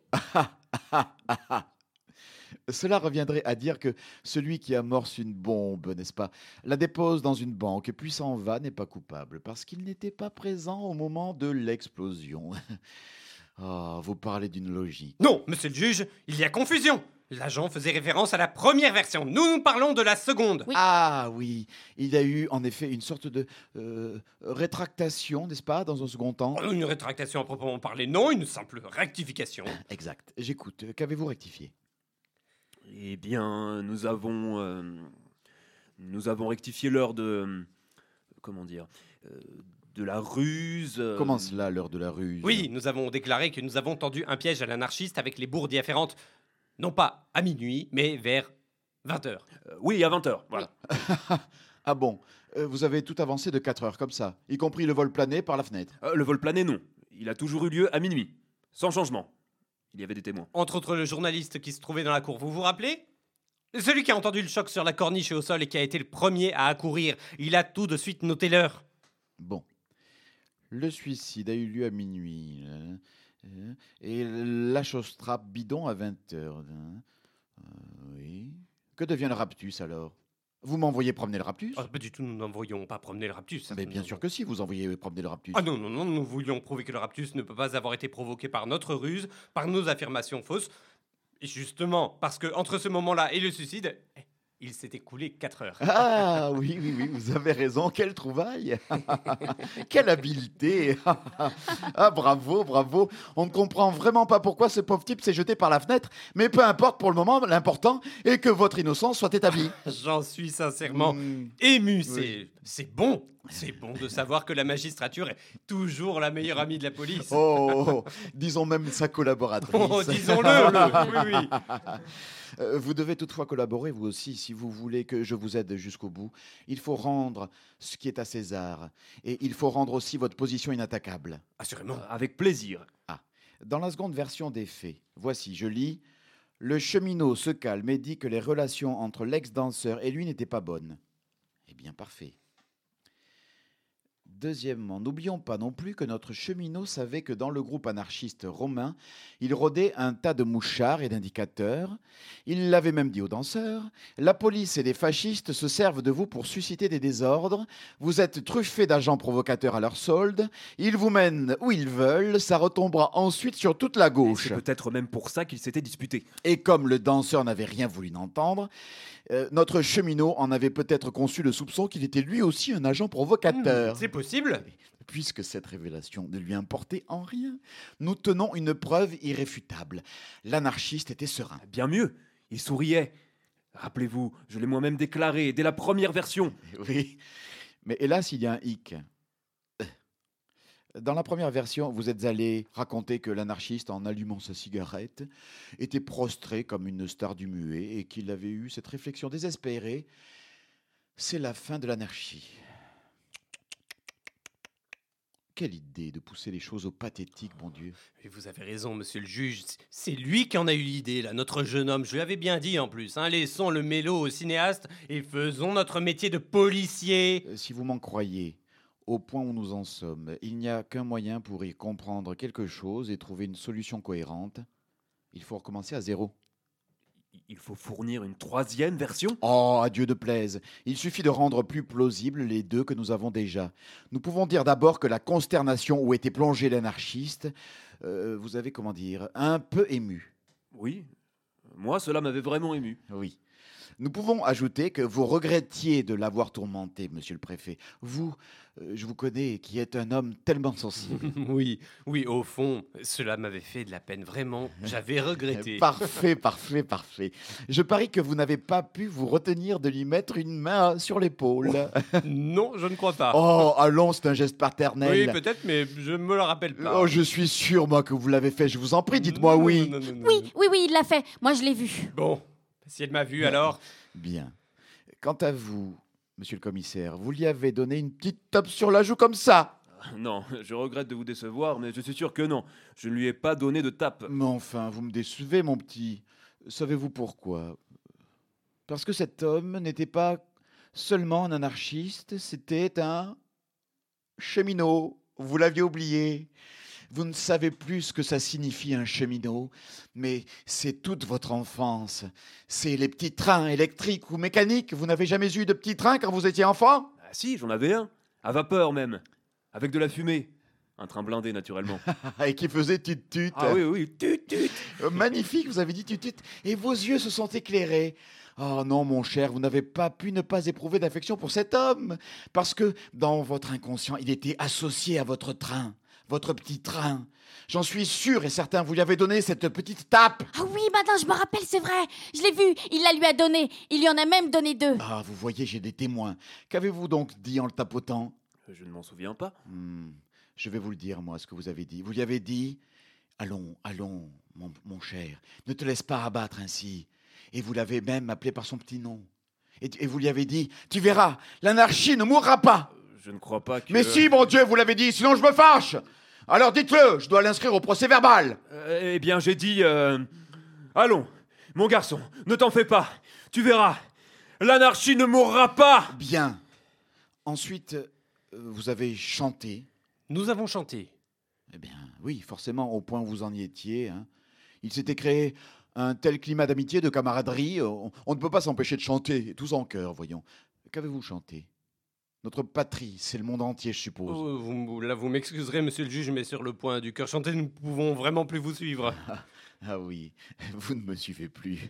Cela reviendrait à dire que celui qui amorce une bombe, n'est-ce pas, la dépose dans une banque puis s'en va n'est pas coupable parce qu'il n'était pas présent au moment de l'explosion. Oh, vous parlez d'une logique. Non, monsieur le juge, il y a confusion. L'agent faisait référence à la première version. Nous parlons de la seconde. Oui. Ah oui, il y a eu en effet une sorte de rétractation, n'est-ce pas, dans un second temps. Une rétractation à proprement parler, non, une simple rectification. Exact. J'écoute. Qu'avez-vous rectifié? Eh bien, nous avons rectifié l'heure de... comment dire de la ruse. Comment cela, l'heure de la ruse? Oui, nous avons déclaré que nous avons tendu un piège à l'anarchiste avec les bourres différentes. Non pas à minuit, mais vers 20h. Oui, à 20h, voilà. Ah bon, vous avez tout avancé de 4 heures comme ça, y compris le vol plané par la fenêtre. Le vol plané, non. Il a toujours eu lieu à minuit, sans changement. Il y avait des témoins. Entre autres le journaliste qui se trouvait dans la cour, vous vous rappelez? Celui qui a entendu le choc sur la corniche et au sol et qui a été le premier à accourir. Il a tout de suite noté l'heure. Bon. Le suicide a eu lieu à minuit. Et l'achostrape bidon à 20h. Oui. Que devient le raptus alors? Vous m'envoyez promener le raptus? Pas du tout, nous n'envoyons pas promener le raptus. Mais bien sûr que si, vous envoyez promener le raptus. Ah non, nous voulions prouver que le raptus ne peut pas avoir été provoqué par notre ruse, par nos affirmations fausses. Et justement, parce que entre ce moment-là et le suicide, il s'est écoulé 4 heures. Ah oui, vous avez raison, quelle trouvaille. Quelle habileté. Ah bravo. On ne comprend vraiment pas pourquoi ce pauvre type s'est jeté par la fenêtre, mais peu importe pour le moment, l'important est que votre innocence soit établie. J'en suis sincèrement ému, Oui. c'est bon. C'est bon de savoir que la magistrature est toujours la meilleure amie de la police. Oh, disons même sa collaboratrice. Oh, disons-le. Oui. Vous devez toutefois collaborer, vous aussi, si vous voulez que je vous aide jusqu'au bout. Il faut rendre ce qui est à César. Et il faut rendre aussi votre position inattaquable. Assurément. Avec plaisir. Dans la seconde version des faits, voici, je lis. Le cheminot se calme et dit que les relations entre l'ex-danseur et lui n'étaient pas bonnes. Eh bien, parfait. Deuxièmement, n'oublions pas non plus que notre cheminot savait que dans le groupe anarchiste romain, il rôdait un tas de mouchards et d'indicateurs. Il l'avait même dit aux danseurs. La police et les fascistes se servent de vous pour susciter des désordres. Vous êtes truffés d'agents provocateurs à leur solde. Ils vous mènent où ils veulent. Ça retombera ensuite sur toute la gauche. C'est peut-être même pour ça qu'ils s'étaient disputés. Et comme le danseur n'avait rien voulu n'entendre, notre cheminot en avait peut-être conçu le soupçon qu'il était lui aussi un agent provocateur. C'est possible. Puisque cette révélation ne lui importait en rien, nous tenons une preuve irréfutable. L'anarchiste était serein. Bien mieux, il souriait. Rappelez-vous, je l'ai moi-même déclaré dès la première version. Oui, mais hélas, il y a un hic. Dans la première version, vous êtes allé raconter que l'anarchiste, en allumant sa cigarette, était prostré comme une star du muet et qu'il avait eu cette réflexion désespérée. C'est la fin de l'anarchie. Quelle idée de pousser les choses au pathétique, bon Dieu. Mais vous avez raison, monsieur le juge. C'est lui qui en a eu l'idée, là, notre jeune homme. Je lui avais bien dit en plus. Laissons le mélo au cinéaste et faisons notre métier de policier. Si vous m'en croyez, au point où nous en sommes, il n'y a qu'un moyen pour y comprendre quelque chose et trouver une solution cohérente. Il faut recommencer à zéro. Il faut fournir une troisième version? Oh, à Dieu de plaise. Il suffit de rendre plus plausibles les deux que nous avons déjà. Nous pouvons dire d'abord que la consternation où était plongé l'anarchiste, vous avez, comment dire, un peu ému. Oui, moi cela m'avait vraiment ému. Oui. Nous pouvons ajouter que vous regrettiez de l'avoir tourmenté, monsieur le préfet. Vous, je vous connais, qui êtes un homme tellement sensible. Oui, au fond, cela m'avait fait de la peine, vraiment. J'avais regretté. Parfait. Je parie que vous n'avez pas pu vous retenir de lui mettre une main sur l'épaule. Non, je ne crois pas. Oh, allons, c'est un geste paternel. Oui, peut-être, mais je ne me le rappelle pas. Oh, je suis sûr, moi, que vous l'avez fait. Je vous en prie, dites-moi oui. Non. Oui, il l'a fait. Moi, je l'ai vu. Bon, si elle m'a vu, alors... Bien. Quant à vous, monsieur le commissaire, vous lui avez donné une petite tape sur la joue comme ça. Non, je regrette de vous décevoir, mais je suis sûr que non. Je ne lui ai pas donné de tape. Mais enfin, vous me décevez, mon petit. Savez-vous pourquoi? Parce que cet homme n'était pas seulement un anarchiste, c'était un cheminot. Vous l'aviez oublié. Vous ne savez plus ce que ça signifie un cheminot, mais c'est toute votre enfance. C'est les petits trains électriques ou mécaniques. Vous n'avez jamais eu de petits trains quand vous étiez enfant? Ah si, j'en avais un. À vapeur même. Avec de la fumée. Un train blindé, naturellement. Et qui faisait tut-tut. Ah oui, tut-tut. Magnifique, vous avez dit tut-tut. Et vos yeux se sont éclairés. Oh non, mon cher, vous n'avez pas pu ne pas éprouver d'affection pour cet homme. Parce que dans votre inconscient, il était associé à votre train. Votre petit train. J'en suis sûr et certain, vous lui avez donné cette petite tape. Ah oui, maintenant je me rappelle, c'est vrai. Je l'ai vu, il la lui a donné. Il lui en a même donné 2. Ah, vous voyez, j'ai des témoins. Qu'avez-vous donc dit en le tapotant? Je ne m'en souviens pas. Je vais vous le dire, moi, ce que vous avez dit. Vous lui avez dit « Allons, allons, mon cher, ne te laisse pas abattre ainsi. » Et vous l'avez même appelé par son petit nom. Et vous lui avez dit « Tu verras, l'anarchie ne mourra pas. » Je ne crois pas que... Mais si, mon Dieu, vous l'avez dit, sinon je me fâche. Alors dites-le, je dois l'inscrire au procès verbal. Eh bien, j'ai dit... Allons, mon garçon, ne t'en fais pas. Tu verras, l'anarchie ne mourra pas. Bien. Ensuite, vous avez chanté. Nous avons chanté. Eh bien, oui, forcément, au point où vous en y étiez. Hein. Il s'était créé un tel climat d'amitié, de camaraderie. On ne peut pas s'empêcher de chanter, tous en chœur, voyons. Qu'avez-vous chanté ? Notre patrie, c'est le monde entier, je suppose. Oh, vous m'excuserez, monsieur le juge, mais sur le point du cœur chanté, nous ne pouvons vraiment plus vous suivre. Ah oui, vous ne me suivez plus.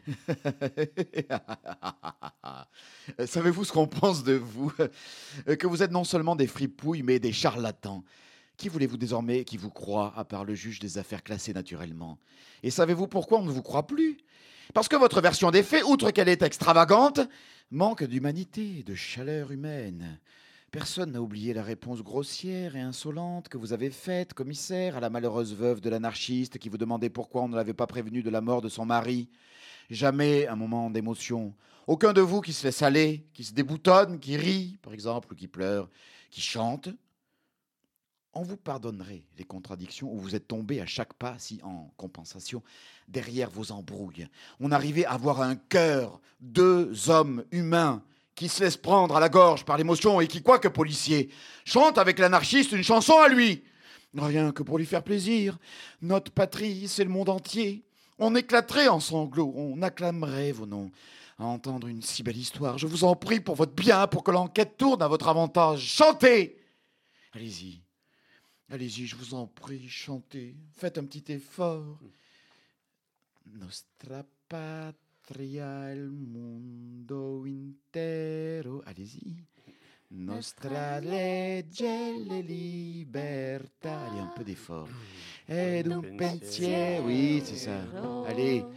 Savez-vous ce qu'on pense de vous ? Que vous êtes non seulement des fripouilles, mais des charlatans. Qui voulez-vous désormais qui vous croit, à part le juge des affaires classées naturellement ? Et savez-vous pourquoi on ne vous croit plus ? Parce que votre version des faits, outre qu'elle est extravagante, manque d'humanité, de chaleur humaine. Personne n'a oublié la réponse grossière et insolente que vous avez faite, commissaire, à la malheureuse veuve de l'anarchiste qui vous demandait pourquoi on ne l'avait pas prévenue de la mort de son mari. Jamais un moment d'émotion. Aucun de vous qui se laisse aller, qui se déboutonne, qui rit, par exemple, ou qui pleure, qui chante. On vous pardonnerait les contradictions où vous êtes tombé à chaque pas si, en compensation, derrière vos embrouilles, on arrivait à avoir un cœur, deux hommes humains qui se laissent prendre à la gorge par l'émotion et qui, quoique policier, chantent avec l'anarchiste une chanson à lui. Rien que pour lui faire plaisir. Notre patrie, c'est le monde entier. On éclaterait en sanglots, on acclamerait vos noms. À entendre une si belle histoire, je vous en prie pour votre bien, pour que l'enquête tourne à votre avantage. Chantez ! Allez-y. Allez-y, je vous en prie, chantez. Faites un petit effort. Nostra patria, el mundo intero. Allez-y. Nostra legge, le libertà. Allez, un peu d'effort. Ed un pensiero. Oui, c'est ça. Allez.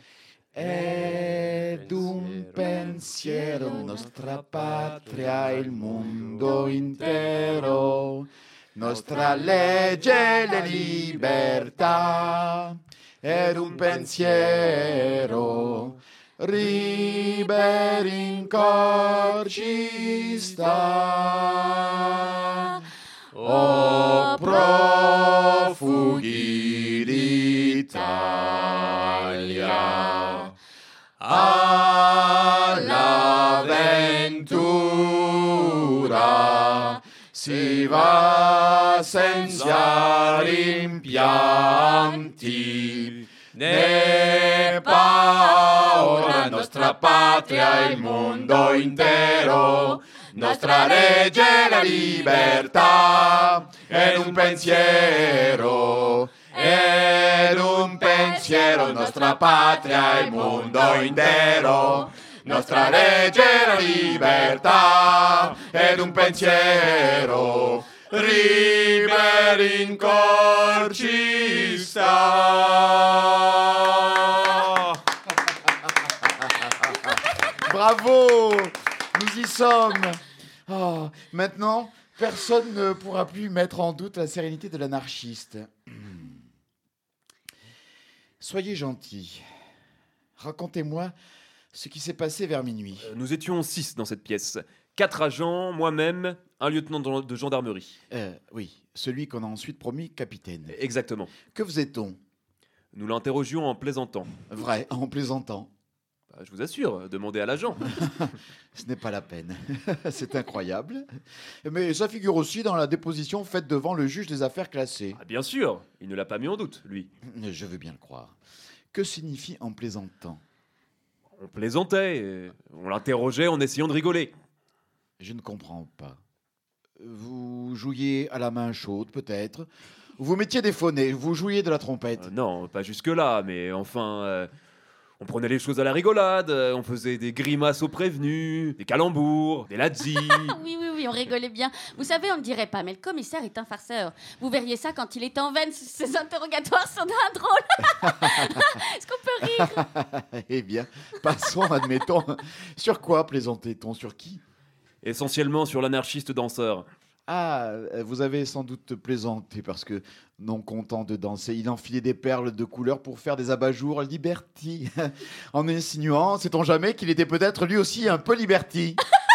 Ed un pensiero. Nostra patria, il mondo intero. Nostra legge, le libertà, ed un pensiero, liberi in cor ci sta. O profughi d'Italia, all'avventura si va senza rimpianti, né paura, nostra patria, il mondo intero, nostra legge, la libertà, ed un pensiero, nostra patria, il mondo intero, nostra legge, la libertà, ed un pensiero, liberi in cor ci sta. Bravo, nous y sommes. Oh, maintenant, personne ne pourra plus mettre en doute la sérénité de l'anarchiste. Soyez gentil. Racontez-moi ce qui s'est passé vers minuit. Nous étions 6 dans cette pièce. 4 agents, moi-même, un lieutenant de gendarmerie. Oui, celui qu'on a ensuite promu capitaine. Exactement. Que faisait-on ? Nous l'interrogions en plaisantant. Vrai, en plaisantant. Je vous assure, demandez à l'agent. Ce n'est pas la peine. C'est incroyable. Mais ça figure aussi dans la déposition faite devant le juge des affaires classées. Ah, bien sûr, il ne l'a pas mis en doute, lui. Je veux bien le croire. Que signifie en plaisantant ? On plaisantait, et on l'interrogeait en essayant de rigoler. Je ne comprends pas. Vous jouiez à la main chaude, peut-être. Vous mettiez des phonets, vous jouiez de la trompette. Non, pas jusque-là, mais enfin... on prenait les choses à la rigolade, on faisait des grimaces aux prévenus, des calembours, des lazzis. Oui, on rigolait bien. Vous savez, on ne dirait pas, mais le commissaire est un farceur. Vous verriez ça quand il est en veine. Ses interrogatoires sont d'un drôle. Est-ce qu'on peut rire ? Eh bien, passons, admettons. Sur quoi plaisantait-on ? Sur qui ? Essentiellement sur l'anarchiste danseur. Ah, vous avez sans doute plaisanté parce que, non content de danser, il enfilait des perles de couleur pour faire des abat-jours Liberty. En insinuant, sait-on jamais, qu'il était peut-être lui aussi un peu Liberty.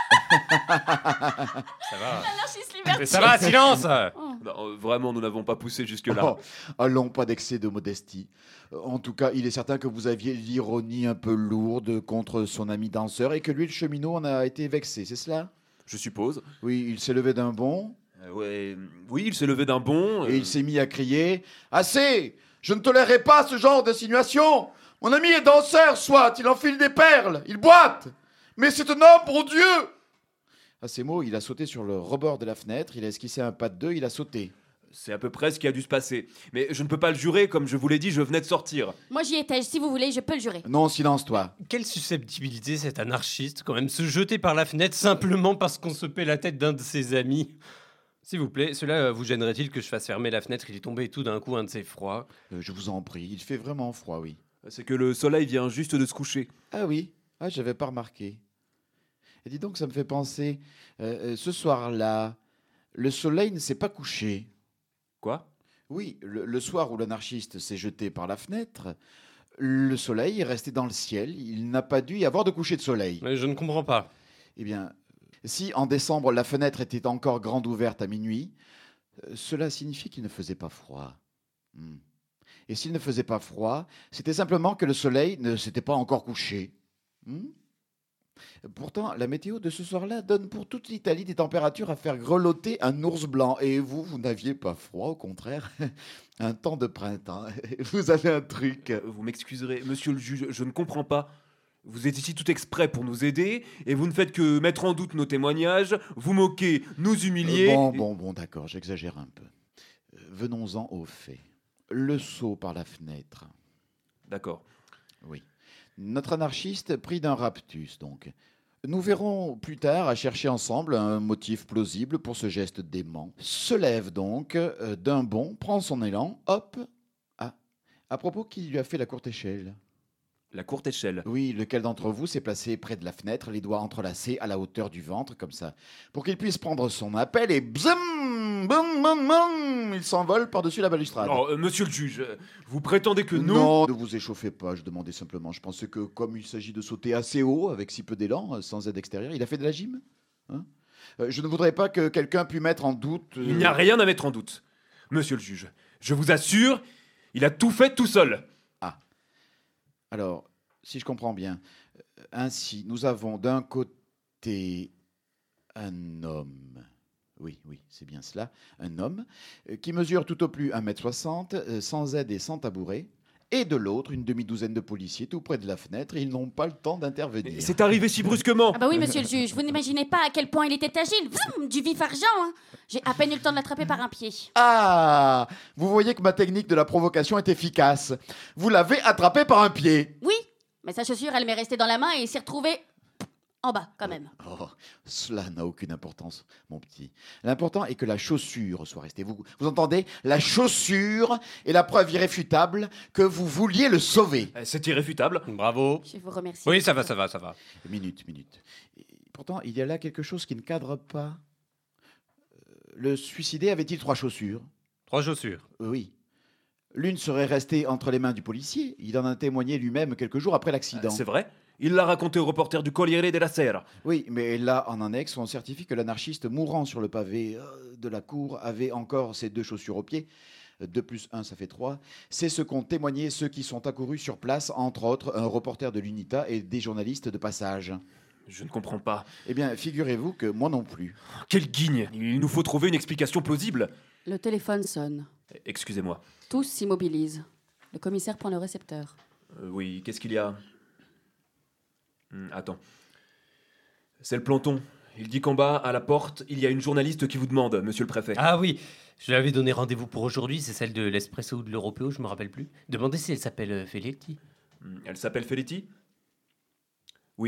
Ça va. Anarchiste liberté. Mais ça va, silence. Oh. Non, vraiment, nous n'avons pas poussé jusque-là. Oh, allons, pas d'excès de modestie. En tout cas, il est certain que vous aviez l'ironie un peu lourde contre son ami danseur et que lui, le cheminot, en a été vexé, c'est cela? Je suppose. Oui, il s'est levé d'un bond Oui, il s'est levé d'un bond. et il s'est mis à crier « Assez! Je ne tolérerai pas ce genre d'insinuation! Mon ami est danseur, soit, il enfile des perles, il boite! Mais c'est un homme, bon Dieu !» À ces mots, il a sauté sur le rebord de la fenêtre, il a esquissé un pas de deux, il a sauté. C'est à peu près ce qui a dû se passer. Mais je ne peux pas le jurer, comme je vous l'ai dit, je venais de sortir. Moi, j'y étais. Si vous voulez, je peux le jurer. Non, silence, toi. Quelle susceptibilité cet anarchiste, quand même, se jeter par la fenêtre simplement parce qu'on se paie la tête d'un de ses amis. S'il vous plaît, cela vous gênerait-il que je fasse fermer la fenêtre? Il est tombé tout d'un coup un de ses froids. Je vous en prie, il fait vraiment froid, oui. C'est que le soleil vient juste de se coucher. Ah oui, ah, j'avais pas remarqué. Et dis donc, ça me fait penser, ce soir-là, le soleil ne s'est pas couché. Quoi? Oui, le soir où l'anarchiste s'est jeté par la fenêtre, le soleil est resté dans le ciel. Il n'a pas dû y avoir de coucher de soleil. Mais je ne comprends pas. Eh bien, si en décembre la fenêtre était encore grande ouverte à minuit, cela signifie qu'il ne faisait pas froid. Et s'il ne faisait pas froid, c'était simplement que le soleil ne s'était pas encore couché. Pourtant, la météo de ce soir-là donne pour toute l'Italie des températures à faire grelotter un ours blanc. Et vous n'aviez pas froid, au contraire. Un temps de printemps. Vous avez un truc. Vous m'excuserez, monsieur le juge, je ne comprends pas. Vous êtes ici tout exprès pour nous aider, et vous ne faites que mettre en doute nos témoignages, vous moquer, nous humilier... Bon, d'accord, j'exagère un peu. Venons-en aux faits. Le saut par la fenêtre. D'accord. Oui. Notre anarchiste pris d'un raptus, donc. Nous verrons plus tard à chercher ensemble un motif plausible pour ce geste dément. Se lève donc d'un bond, prend son élan, hop. Ah, à propos, qui lui a fait la courte échelle? La courte échelle. Oui, lequel d'entre vous s'est placé près de la fenêtre, les doigts entrelacés à la hauteur du ventre, comme ça, pour qu'il puisse prendre son appel et bzum, bum, bum, bum, il s'envole par-dessus la balustrade. Non, monsieur le juge, vous prétendez que nous... Non, ne vous échauffez pas, je demandais simplement. Je pensais que comme il s'agit de sauter assez haut, avec si peu d'élan, sans aide extérieure, il a fait de la gym, hein? Je ne voudrais pas que quelqu'un puisse mettre en doute... Il n'y a rien à mettre en doute. Monsieur le juge, je vous assure, il a tout fait tout seul. Alors, si je comprends bien, ainsi, nous avons d'un côté un homme, oui, c'est bien cela, un homme, qui mesure tout au plus 1,60 m, sans aide et sans tabouret, et de l'autre, une demi-douzaine de policiers tout près de la fenêtre, et ils n'ont pas le temps d'intervenir. C'est arrivé si brusquement. Ah bah oui, monsieur le juge, vous n'imaginez pas à quel point il était agile. Vroom, du vif argent, hein. J'ai à peine eu le temps de l'attraper par un pied. Ah, vous voyez que ma technique de la provocation est efficace. Vous l'avez attrapé par un pied. Oui, mais sa chaussure, elle m'est restée dans la main et il s'est retrouvé en bas, quand même. Oh, cela n'a aucune importance, mon petit. L'important est que la chaussure soit restée. Vous entendez? La chaussure est la preuve irréfutable que vous vouliez le sauver. C'est irréfutable. Bravo. Je vous remercie. Oui, ça va. Minute. Et pourtant, il y a là quelque chose qui ne cadre pas. Le suicidé avait-il 3 chaussures? 3 chaussures. Oui. L'une serait restée entre les mains du policier. Il en a témoigné lui-même quelques jours après l'accident. C'est vrai. Il l'a raconté au reporter du Corriere della Sera. Oui, mais là, en annexe, on certifie que l'anarchiste mourant sur le pavé de la cour avait encore ses 2 chaussures aux pieds. 2 plus 1, ça fait 3. C'est ce qu'ont témoigné ceux qui sont accourus sur place, entre autres un reporter de l'UNITA et des journalistes de passage. Je ne comprends pas. Eh bien, figurez-vous que moi non plus. Quelle guigne. Il nous faut trouver une explication plausible. Le téléphone sonne. Excusez-moi. Tous s'immobilisent. Le commissaire prend le récepteur. Oui, qu'est-ce qu'il y a? Attends. C'est le planton. Il dit qu'en bas, à la porte, il y a une journaliste qui vous demande, monsieur le préfet. Ah oui, je lui avais donné rendez-vous pour aujourd'hui, c'est celle de l'Espresso ou de l'Européo, je me rappelle plus. Demandez si elle s'appelle Feletti. Elle s'appelle Feletti? Oui.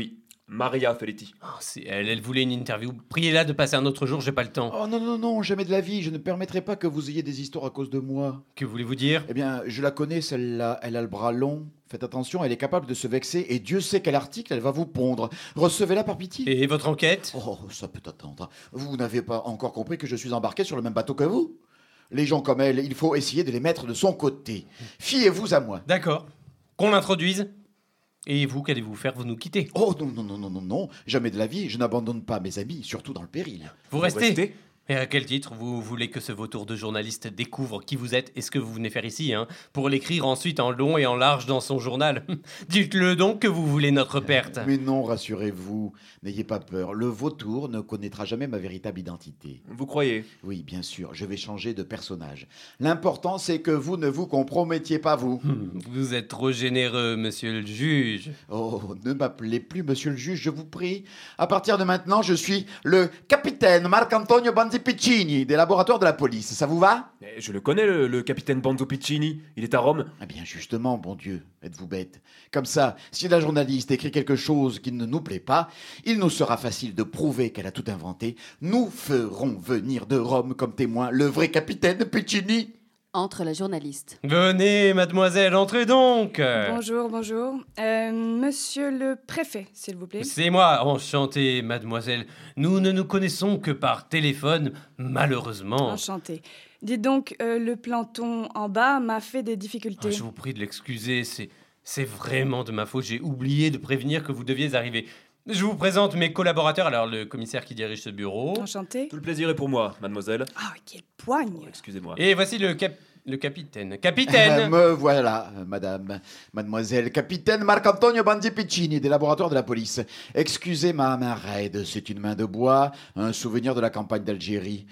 Maria Feletti. Oh, c'est elle, elle voulait une interview. Priez-la de passer un autre jour, j'ai pas le temps. Oh non, non, non, jamais de la vie. Je ne permettrai pas que vous ayez des histoires à cause de moi. Que voulez-vous dire? Eh bien, je la connais, celle-là. Elle a le bras long. Faites attention, elle est capable de se vexer et Dieu sait quel article elle va vous pondre. Recevez-la par pitié. Et votre enquête? Oh, ça peut attendre. Vous n'avez pas encore compris que je suis embarqué sur le même bateau que vous? Les gens comme elle, il faut essayer de les mettre de son côté. Fiez-vous à moi. D'accord. Qu'on l'introduise. Et vous, qu'allez-vous faire? Vous nous quittez. Oh non, non, non, non, non, non. Jamais de la vie. Je n'abandonne pas mes amis, surtout dans le péril. Vous restez? Et à quel titre? Vous voulez que ce vautour de journaliste découvre qui vous êtes et ce que vous venez faire ici, hein, pour l'écrire ensuite en long et en large dans son journal? Dites-le donc que vous voulez notre perte. Mais non, rassurez-vous. N'ayez pas peur. Le vautour ne connaîtra jamais ma véritable identité. Vous croyez? Oui, bien sûr, je vais changer de personnage. L'important, c'est que vous ne vous compromettiez pas, vous. Vous êtes trop généreux, monsieur le juge. Oh, ne m'appelez plus monsieur le juge, je vous prie. À partir de maintenant, je suis le capitaine Marc-Antonio Banzi-Piccini des laboratoires de la police. Ça vous va? Je le connais, le capitaine Banzo Piccini. Il est à Rome. Eh bien, justement, bon Dieu, êtes-vous bête? Comme ça, si la journaliste écrit quelque chose qui ne nous plaît pas, il nous sera facile de prouver qu'elle a tout inventé. Nous ferons venir de Rome comme témoin le vrai capitaine Piccini. Entre la journaliste. Venez, mademoiselle, entrez donc. Bonjour, bonjour. Monsieur le préfet, s'il vous plaît. C'est moi, enchanté, mademoiselle. Nous ne nous connaissons que par téléphone, malheureusement. Enchanté. Dites donc, le planton en bas m'a fait des difficultés. Je vous prie de l'excuser, c'est vraiment de ma faute. J'ai oublié de prévenir que vous deviez arriver. Je vous présente mes collaborateurs, alors le commissaire qui dirige ce bureau. Enchanté. Tout le plaisir est pour moi, mademoiselle. Ah, quelle poigne. Excusez-moi. Et voici le capitaine. Capitaine. Me voilà, mademoiselle capitaine Marc-Antonio Banzi-Piccini des laboratoires de la police. Excusez ma main raide, c'est une main de bois, un souvenir de la campagne d'Algérie.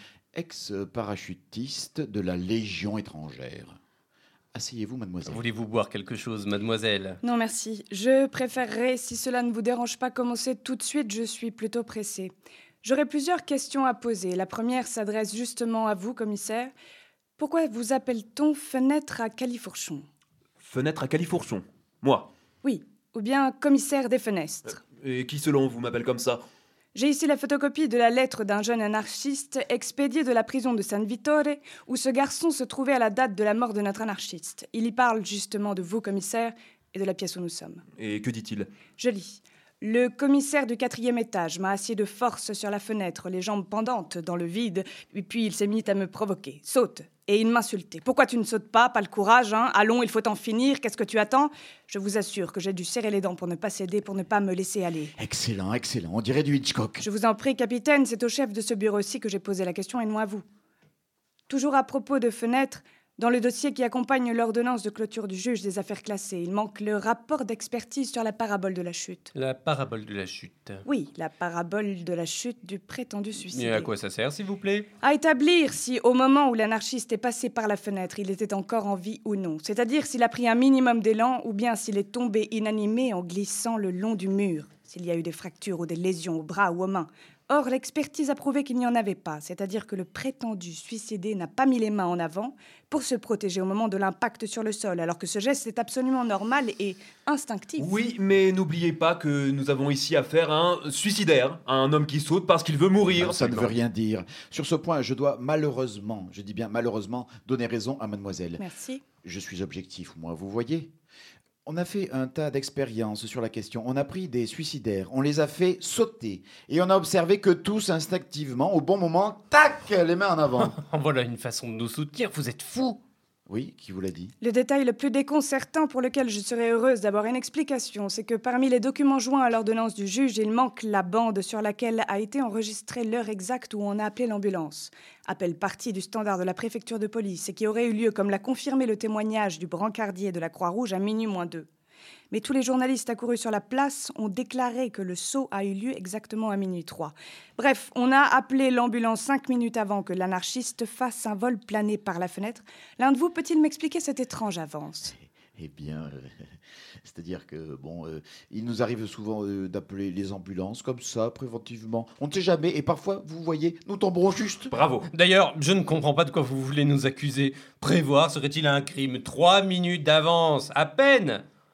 Ex-parachutiste de la Légion étrangère. Asseyez-vous, mademoiselle. Voulez-vous boire quelque chose, mademoiselle? Non, merci. Je préférerais, si cela ne vous dérange pas, commencer tout de suite. Je suis plutôt pressée. J'aurais plusieurs questions à poser. La première s'adresse justement à vous, commissaire. Pourquoi vous appelle-t-on fenêtre à califourchon? Fenêtre à califourchon. Moi. Oui, ou bien commissaire des fenêtres. Et qui selon vous m'appelle comme ça? J'ai ici la photocopie de la lettre d'un jeune anarchiste expédié de la prison de San Vittore, où ce garçon se trouvait à la date de la mort de notre anarchiste. Il y parle justement de vous, commissaire, et de la pièce où nous sommes. Et que dit-il? Je lis. Le commissaire du 4e étage m'a assis de force sur la fenêtre, les jambes pendantes dans le vide, et puis il s'est mis à me provoquer. Saute. Et il m'insultait. Pourquoi tu ne sautes pas? Pas le courage, hein? Allons, il faut en finir. Qu'est-ce que tu attends? Je vous assure que j'ai dû serrer les dents pour ne pas céder, pour ne pas me laisser aller. Excellent, excellent. On dirait du Hitchcock. Je vous en prie, capitaine, c'est au chef de ce bureau-ci que j'ai posé la question et non à vous. Toujours à propos de fenêtres, dans le dossier qui accompagne l'ordonnance de clôture du juge des affaires classées, il manque le rapport d'expertise sur la parabole de la chute. La parabole de la chute. Oui, la parabole de la chute du prétendu suicidé. Et à quoi ça sert, s'il vous plaît? À établir si, au moment où l'anarchiste est passé par la fenêtre, il était encore en vie ou non. C'est-à-dire s'il a pris un minimum d'élan ou bien s'il est tombé inanimé en glissant le long du mur, s'il y a eu des fractures ou des lésions aux bras ou aux mains. Or, l'expertise a prouvé qu'il n'y en avait pas, c'est-à-dire que le prétendu suicidé n'a pas mis les mains en avant pour se protéger au moment de l'impact sur le sol, alors que ce geste est absolument normal et instinctif. Oui, mais n'oubliez pas que nous avons ici affaire à un suicidaire, à un homme qui saute parce qu'il veut mourir. Ça ne veut rien dire. Sur ce point, je dois malheureusement, je dis bien malheureusement, donner raison à mademoiselle. Merci. Je suis objectif, moi, vous voyez. On a fait un tas d'expériences sur la question. On a pris des suicidaires, on les a fait sauter. Et on a observé que tous, instinctivement, au bon moment, tac, les mains en avant. Voilà une façon de nous soutenir, vous êtes fous! Oui, qui vous l'a dit? Le détail le plus déconcertant pour lequel je serais heureuse d'avoir une explication, c'est que parmi les documents joints à l'ordonnance du juge, il manque la bande sur laquelle a été enregistrée l'heure exacte où on a appelé l'ambulance. Appel parti du standard de la préfecture de police et qui aurait eu lieu, comme l'a confirmé le témoignage du brancardier de la Croix-Rouge, à minuit moins 2. Mais tous les journalistes accourus sur la place ont déclaré que le saut a eu lieu exactement à minuit 3. Bref, on a appelé l'ambulance 5 minutes avant que l'anarchiste fasse un vol plané par la fenêtre. L'un de vous peut-il m'expliquer cette étrange avance? Eh bien, c'est-à-dire que, il nous arrive souvent d'appeler les ambulances comme ça, préventivement. On ne sait jamais, et parfois, vous voyez, nous tomberons juste. Bravo. D'ailleurs, je ne comprends pas de quoi vous voulez nous accuser. Prévoir serait-il un crime? 3 minutes d'avance, à peine!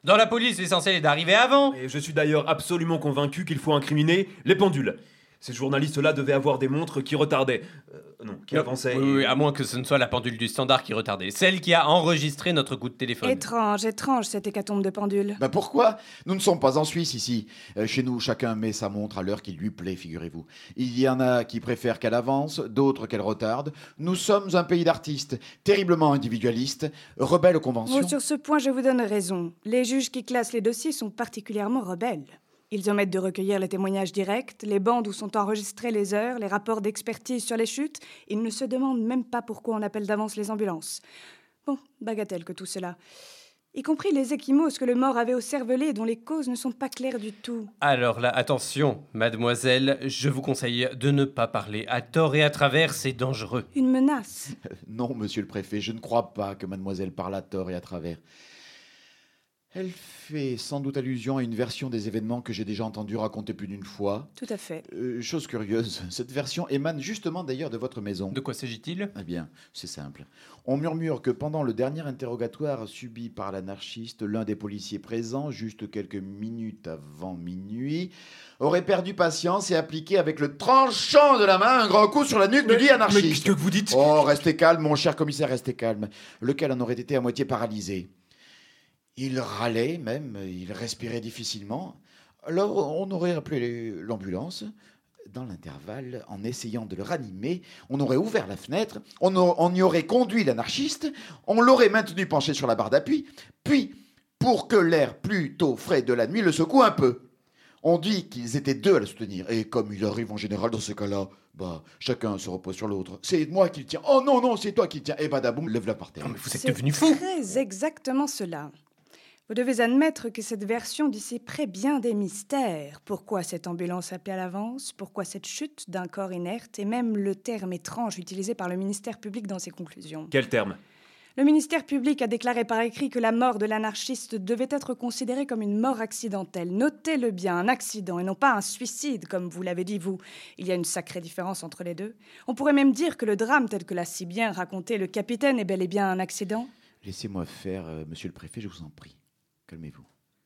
Dans la police, l'essentiel est d'arriver avant. Et je suis d'ailleurs absolument convaincu qu'il faut incriminer les pendules. Ces journalistes-là devaient avoir des montres qui retardaient. Qui avançaient. Oui, à moins que ce ne soit la pendule du Standard qui retardait. Celle qui a enregistré notre coup de téléphone. Étrange, cette hécatombe de pendule. Pourquoi? Nous ne sommes pas en Suisse ici. Chez nous, chacun met sa montre à l'heure qui lui plaît, figurez-vous. Il y en a qui préfèrent qu'elle avance, d'autres qu'elle retarde. Nous sommes un pays d'artistes, terriblement individualistes, rebelles aux conventions. Bon, sur ce point, je vous donne raison. Les juges qui classent les dossiers sont particulièrement rebelles. Ils omettent de recueillir les témoignages directs, les bandes où sont enregistrées les heures, les rapports d'expertise sur les chutes. Ils ne se demandent même pas pourquoi on appelle d'avance les ambulances. Bon, bagatelle que tout cela. Y compris les ecchymoses que le mort avait au cervelet et dont les causes ne sont pas claires du tout. Alors là, attention, mademoiselle, je vous conseille de ne pas parler à tort et à travers, c'est dangereux. Une menace. Non, monsieur le préfet, je ne crois pas que mademoiselle parle à tort et à travers. Elle fait sans doute allusion à une version des événements que j'ai déjà entendu raconter plus d'une fois. Tout à fait. Chose curieuse, cette version émane justement d'ailleurs de votre maison. De quoi s'agit-il? Eh bien, c'est simple. On murmure que pendant le dernier interrogatoire subi par l'anarchiste, l'un des policiers présents, juste quelques minutes avant minuit, aurait perdu patience et appliqué avec le tranchant de la main un grand coup sur la nuque du dit anarchiste. Mais qu'est-ce que vous dites? Oh, restez calme, mon cher commissaire, restez calme. Lequel en aurait été à moitié paralysé. Il râlait même, il respirait difficilement. Alors on aurait appelé l'ambulance. Dans l'intervalle, en essayant de le ranimer, on aurait ouvert la fenêtre, on y aurait conduit l'anarchiste, on l'aurait maintenu penché sur la barre d'appui, puis, pour que l'air plutôt frais de la nuit le secoue un peu. On dit qu'ils étaient deux à le soutenir, et comme il arrive en général dans ces cas-là, chacun se repose sur l'autre. C'est moi qui le tiens. Oh non, c'est toi qui le tiens. Et badaboum, lève-la par terre. Non, mais vous êtes C'est devenu fou. très exactement cela. Vous devez admettre que cette version dissiperait bien des mystères. Pourquoi cette ambulance appelée à l'avance? Pourquoi cette chute d'un corps inerte? Et même le terme étrange utilisé par le ministère public dans ses conclusions. Quel terme? Le ministère public a déclaré par écrit que la mort de l'anarchiste devait être considérée comme une mort accidentelle. Notez-le bien, un accident et non pas un suicide, comme vous l'avez dit, vous. Il y a une sacrée différence entre les deux. On pourrait même dire que le drame, tel que l'a si bien raconté le capitaine, est bel et bien un accident. Laissez-moi faire, monsieur le préfet, je vous en prie. Calmez-vous.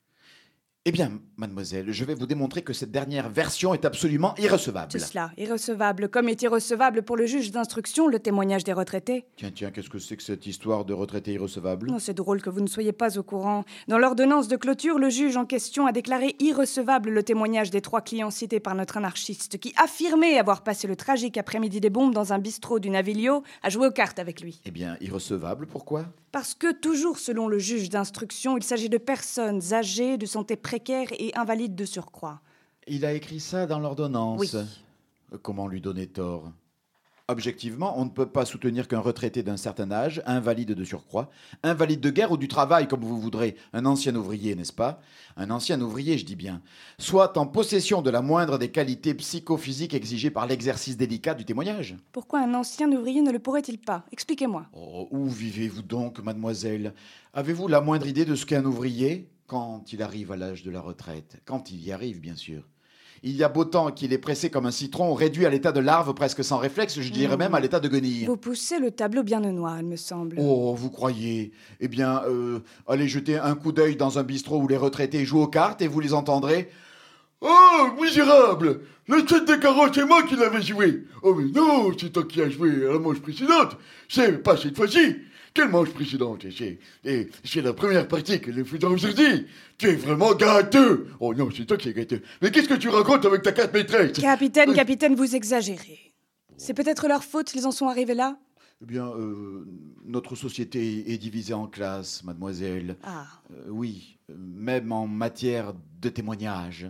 Eh bien, mademoiselle, je vais vous démontrer que cette dernière version est absolument irrecevable. C'est cela, irrecevable, comme est irrecevable pour le juge d'instruction le témoignage des retraités. Tiens, qu'est-ce que c'est que cette histoire de retraité irrecevable? Non, c'est drôle que vous ne soyez pas au courant. Dans l'ordonnance de clôture, le juge en question a déclaré irrecevable le témoignage des 3 clients cités par notre anarchiste, qui affirmait avoir passé le tragique après-midi des bombes dans un bistrot du Navilio à jouer aux cartes avec lui. Eh bien, irrecevable, pourquoi? Parce que, toujours selon le juge d'instruction, il s'agit de personnes âgées, de santé précaire et invalides de surcroît. Il a écrit ça dans l'ordonnance. Oui. Comment lui donner tort? Objectivement, on ne peut pas soutenir qu'un retraité d'un certain âge, invalide de surcroît, invalide de guerre ou du travail, comme vous voudrez, un ancien ouvrier, n'est-ce pas? Un ancien ouvrier, je dis bien, soit en possession de la moindre des qualités psychophysiques exigées par l'exercice délicat du témoignage. Pourquoi un ancien ouvrier ne le pourrait-il pas? Expliquez-moi. Oh, où vivez-vous donc, mademoiselle? Avez-vous la moindre idée de ce qu'est un ouvrier quand il arrive à l'âge de la retraite? Quand il y arrive, bien sûr. Il y a beau temps qu'il est pressé comme un citron, réduit à l'état de larve presque sans réflexe, je dirais même à l'état de guenille. Vous poussez le tableau bien au noir, il me semble. Oh, vous croyez? Eh bien, allez jeter un coup d'œil dans un bistrot où les retraités jouent aux cartes et vous les entendrez. Oh, misérable! Le 7 de carreau, c'est moi qui l'avais joué. Oh, mais non, c'est toi qui as joué à la manche précédente. C'est pas cette fois-ci. Quelle manche précédente? C'est la première partie que nous faisons aujourd'hui. Tu es vraiment gâteux. Oh non, c'est toi qui es gâteux. Mais qu'est-ce que tu racontes avec ta carte maîtresse? Capitaine, vous exagérez. C'est peut-être leur faute s'ils en sont arrivés là? Eh bien, notre société est divisée en classes, mademoiselle. Ah. Oui, même en matière de témoignage.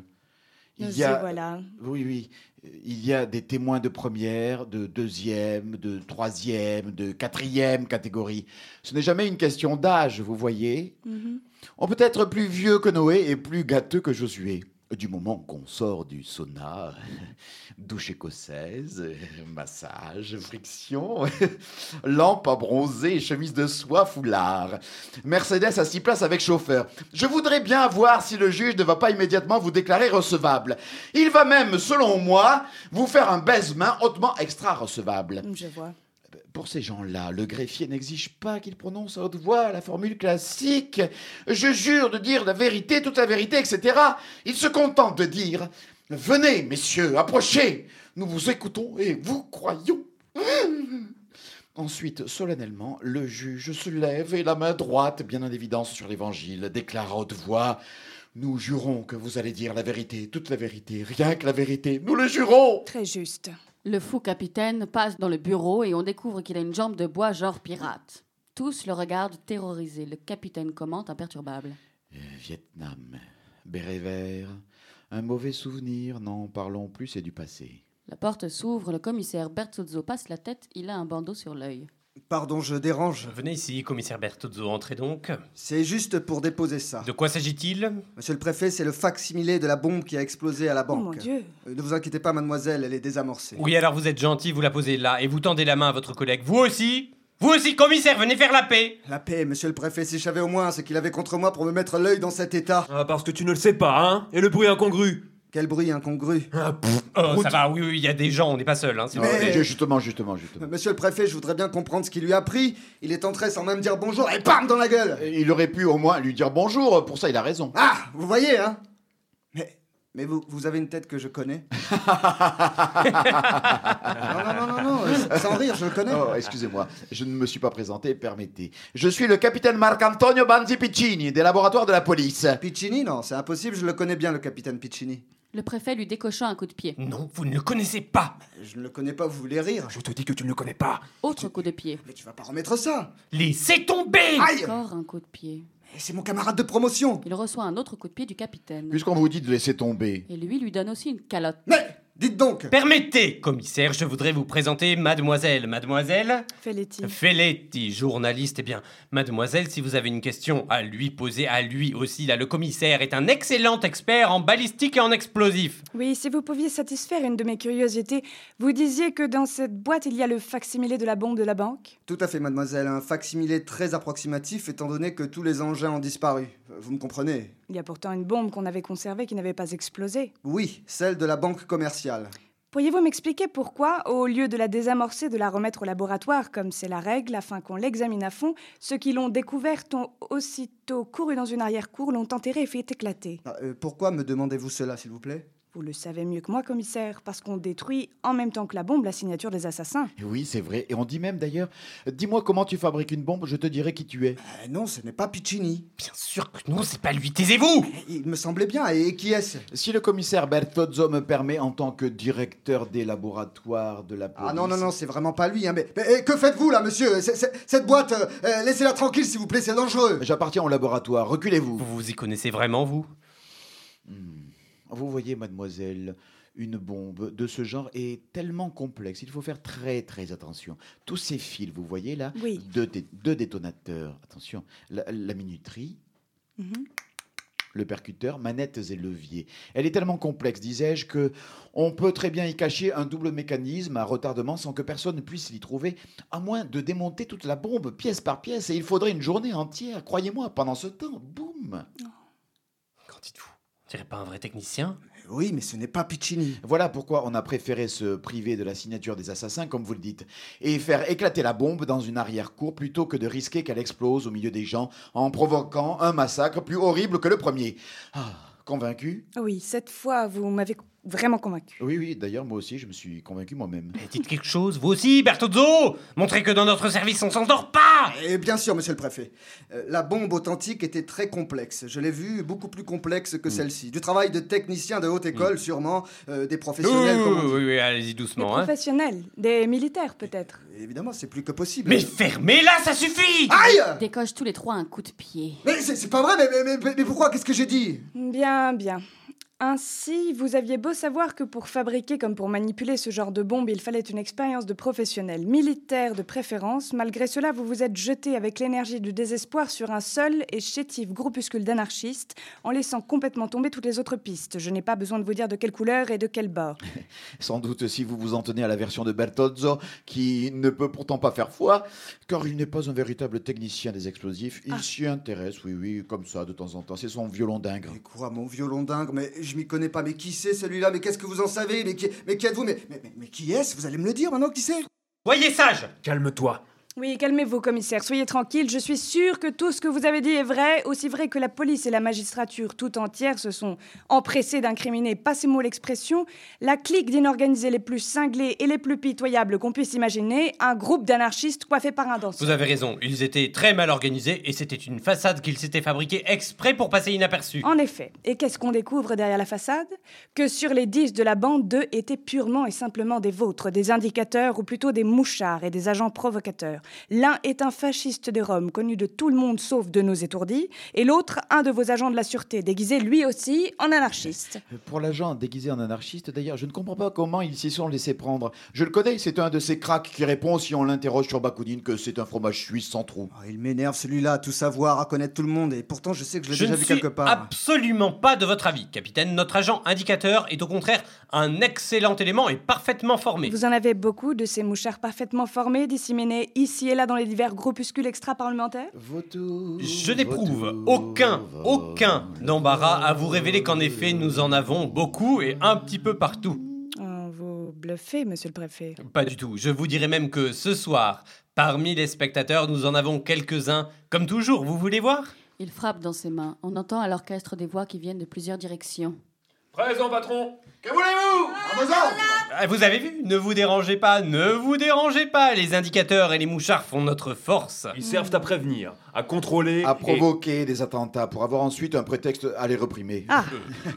Voilà. Oui. Il y a des témoins de première, de deuxième, de troisième, de quatrième catégorie. Ce n'est jamais une question d'âge, vous voyez. On peut être plus vieux que Noé et plus gâteux que Josué. Du moment qu'on sort du sauna, douche écossaise, massage, friction, lampe à bronzer, chemise de soie, foulard. Mercedes à 6 places avec chauffeur. Je voudrais bien voir si le juge ne va pas immédiatement vous déclarer recevable. Il va même, selon moi, vous faire un baise-main hautement extra-recevable. Je vois. Pour ces gens-là, le greffier n'exige pas qu'ils prononcent à haute voix la formule classique « Je jure de dire la vérité, toute la vérité, etc. » Ils se contentent de dire « Venez, messieurs, approchez, nous vous écoutons et vous croyons. » Ensuite, solennellement, le juge se lève et la main droite, bien en évidence sur l'évangile, déclare à haute voix « Nous jurons que vous allez dire la vérité, toute la vérité, rien que la vérité, nous le jurons !» Très juste. Le fou capitaine passe dans le bureau et on découvre qu'il a une jambe de bois genre pirate. Tous le regardent terrorisé. Le capitaine commente imperturbable. Vietnam, béret vert, un mauvais souvenir, n'en parlons plus, c'est du passé. La porte s'ouvre, le commissaire Bertuzzo passe la tête, il a un bandeau sur l'œil. Pardon, je dérange. Venez ici, commissaire Bertuzzo, entrez donc. C'est juste pour déposer ça. De quoi s'agit-il? Monsieur le préfet, c'est le fac-similé de la bombe qui a explosé à la Oh banque. mon Dieu. Ne vous inquiétez pas, mademoiselle, elle est désamorcée. Oui, alors vous êtes gentil, vous la posez là, et vous tendez la main à votre collègue. Vous aussi, commissaire, venez faire la paix. La paix, monsieur le préfet, si je savais au moins ce qu'il avait contre moi pour me mettre l'œil dans cet état. Ah, parce que tu ne le sais pas, hein? Et le bruit incongru. Quel bruit incongru. Ah, pff, Oh, ça va, oui, il y a des gens, on n'est pas seuls, hein, s'il vous Mais- plaît. Justement. Monsieur le préfet, je voudrais bien comprendre ce qui lui a pris. Il est entré sans même dire bonjour et bam dans la gueule. Il aurait pu au moins lui dire bonjour, pour ça il a raison. Ah, vous voyez, hein. Mais vous avez une tête que je connais. non, sans rire, je le connais. Oh, excusez-moi, je ne me suis pas présenté, permettez. Je suis le capitaine Marc-Antonio Banzi Piccini, des laboratoires de la police. Piccini, non, c'est impossible, je le connais bien, le capitaine Piccini. Le préfet lui décocha un coup de pied. Non, vous ne le connaissez pas. Je ne le connais pas, vous voulez rire. je te dis que tu ne le connais pas. Autre coup de pied. Mais tu vas pas remettre ça. Laissez tomber. Aïe. Encore un coup de pied. Et c'est mon camarade de promotion. Il reçoit un autre coup de pied du capitaine. Puisqu'on vous dit de laisser tomber. Et lui donne aussi une calotte. Mais, dites donc. Permettez, commissaire, je voudrais vous présenter mademoiselle. Mademoiselle Felletti. Felletti, journaliste. Eh bien, mademoiselle, si vous avez une question à lui poser, à lui aussi, là, le commissaire est un excellent expert en balistique et en explosifs. Oui, si vous pouviez satisfaire une de mes curiosités, vous disiez que dans cette boîte, il y a le fac-similé de la bombe de la banque? Tout à fait, mademoiselle. Un fac-similé très approximatif, étant donné que tous les engins ont disparu. Vous me comprenez? Il y a pourtant une bombe qu'on avait conservée qui n'avait pas explosé. Oui, celle de la banque commerciale. Pourriez-vous m'expliquer pourquoi, au lieu de la désamorcer, de la remettre au laboratoire, comme c'est la règle, afin qu'on l'examine à fond, ceux qui l'ont découverte ont aussitôt couru dans une arrière-cour, l'ont enterrée et fait éclater? Pourquoi me demandez-vous cela, s'il vous plaît? Vous le savez mieux que moi, commissaire, parce qu'on détruit en même temps que la bombe la signature des assassins. Oui, c'est vrai, et on dit même d'ailleurs, dis-moi comment tu fabriques une bombe, je te dirai qui tu es. Non, ce n'est pas Piccini. Bien sûr que non, c'est pas lui, taisez-vous. Il me semblait bien, et qui est-ce? Si le commissaire Bertozzo me permet en tant que directeur des laboratoires de la police... Ah non, c'est vraiment pas lui. Hein. Mais que faites-vous là, monsieur? Cette boîte, laissez-la tranquille, s'il vous plaît, c'est dangereux. J'appartiens au laboratoire, reculez-vous. Vous vous y connaissez vraiment, vous? Vous voyez, mademoiselle, une bombe de ce genre est tellement complexe. Il faut faire très très attention. Tous ces fils, vous voyez là, Oui. deux détonateurs. Attention, la minuterie, Mhm. le percuteur, manettes et leviers. Elle est tellement complexe, disais-je, que on peut très bien y cacher un double mécanisme à retardement sans que personne ne puisse l'y trouver, à moins de démonter toute la bombe pièce par pièce. Et il faudrait une journée entière, croyez-moi. Pendant ce temps, boum. Qu'en dites-vous? On dirait pas un vrai technicien? Oui, mais ce n'est pas Piccini. Voilà pourquoi on a préféré se priver de la signature des assassins, comme vous le dites, et faire éclater la bombe dans une arrière-cour plutôt que de risquer qu'elle explose au milieu des gens en provoquant un massacre plus horrible que le premier. Ah, convaincu? Oui, cette fois, vous m'avez vraiment convaincu. Oui, d'ailleurs, moi aussi, je me suis convaincu moi-même. Eh, dites quelque chose, vous aussi, Bertozzo. Montrez que dans notre service, on s'endort pas. Et bien sûr, monsieur le préfet. La bombe authentique était très complexe. Je l'ai vue beaucoup plus complexe que celle-ci. Du travail de technicien de haute école, sûrement, des professionnels. comme on dit. Oui, allez-y Des doucement, hein. professionnels, des militaires peut-être. Évidemment, c'est plus que possible. Mais fermez-la, ça suffit. Aïe! Décoche tous les trois un coup de pied. Mais c'est pas vrai, mais pourquoi? Qu'est-ce que j'ai dit? Bien. Ainsi, vous aviez beau savoir que pour fabriquer comme pour manipuler ce genre de bombe, il fallait une expérience de professionnel, militaire de préférence. Malgré cela, vous vous êtes jeté avec l'énergie du désespoir sur un seul et chétif groupuscule d'anarchistes, en laissant complètement tomber toutes les autres pistes. Je n'ai pas besoin de vous dire de quelle couleur et de quel bord. Sans doute si vous vous en tenez à la version de Bertozzo, qui ne peut pourtant pas faire foi, car il n'est pas un véritable technicien des explosifs. Il s'y intéresse, oui, comme ça, de temps en temps. C'est son violon dingue. Mais quoi, mon violon dingue? Mais je m'y connais pas. Mais qui c'est celui-là? Mais qu'est-ce que vous en savez? Mais qui êtes-vous? Mais qui est-ce? Vous allez me le dire maintenant, qui c'est? Soyez sage! Calme-toi. Oui, calmez-vous, commissaire, soyez tranquille. Je suis sûre que tout ce que vous avez dit est vrai, aussi vrai que la police et la magistrature tout entière se sont empressées d'incriminer, passez-moi l'expression, la clique d'inorganisés les plus cinglés et les plus pitoyables qu'on puisse imaginer, un groupe d'anarchistes coiffés par un danseur. Vous avez raison, ils étaient très mal organisés et c'était une façade qu'ils s'étaient fabriquée exprès pour passer inaperçus. En effet. Et qu'est-ce qu'on découvre derrière la façade? Que sur les 10 de la bande, 2 étaient purement et simplement des vôtres, des indicateurs ou plutôt des mouchards et des agents provocateurs. L'un est un fasciste de Rome, connu de tout le monde sauf de nos étourdis, et l'autre, un de vos agents de la sûreté, déguisé lui aussi en anarchiste. Pour l'agent déguisé en anarchiste, d'ailleurs, je ne comprends pas comment ils s'y sont laissés prendre. Je le connais, c'est un de ces cracks qui répond si on l'interroge sur Bakounine que c'est un fromage suisse sans trou. Oh, il m'énerve celui-là, à tout savoir, à connaître tout le monde, et pourtant je sais que je l'ai déjà vu quelque part. Je ne suis absolument pas de votre avis, capitaine. Notre agent indicateur est au contraire un excellent élément et parfaitement formé. Vous en avez beaucoup de ces mouchards parfaitement formés, disséminés ici et là dans les divers groupuscules extra-parlementaires? Je n'éprouve aucun d'embarras à vous révéler qu'en effet, nous en avons beaucoup et un petit peu partout. Oh, vous bluffez, monsieur le préfet. Pas du tout. Je vous dirais même que ce soir, parmi les spectateurs, nous en avons quelques-uns. Comme toujours, vous voulez voir? Il frappe dans ses mains. On entend à l'orchestre des voix qui viennent de plusieurs directions. Présent, patron. Que voulez-vous? À vos ordres! Vous avez vu? Ne vous dérangez pas, ne vous dérangez pas. Les indicateurs et les mouchards font notre force. Ils servent à prévenir, à contrôler... À provoquer des attentats pour avoir ensuite un prétexte à les réprimer. Ah.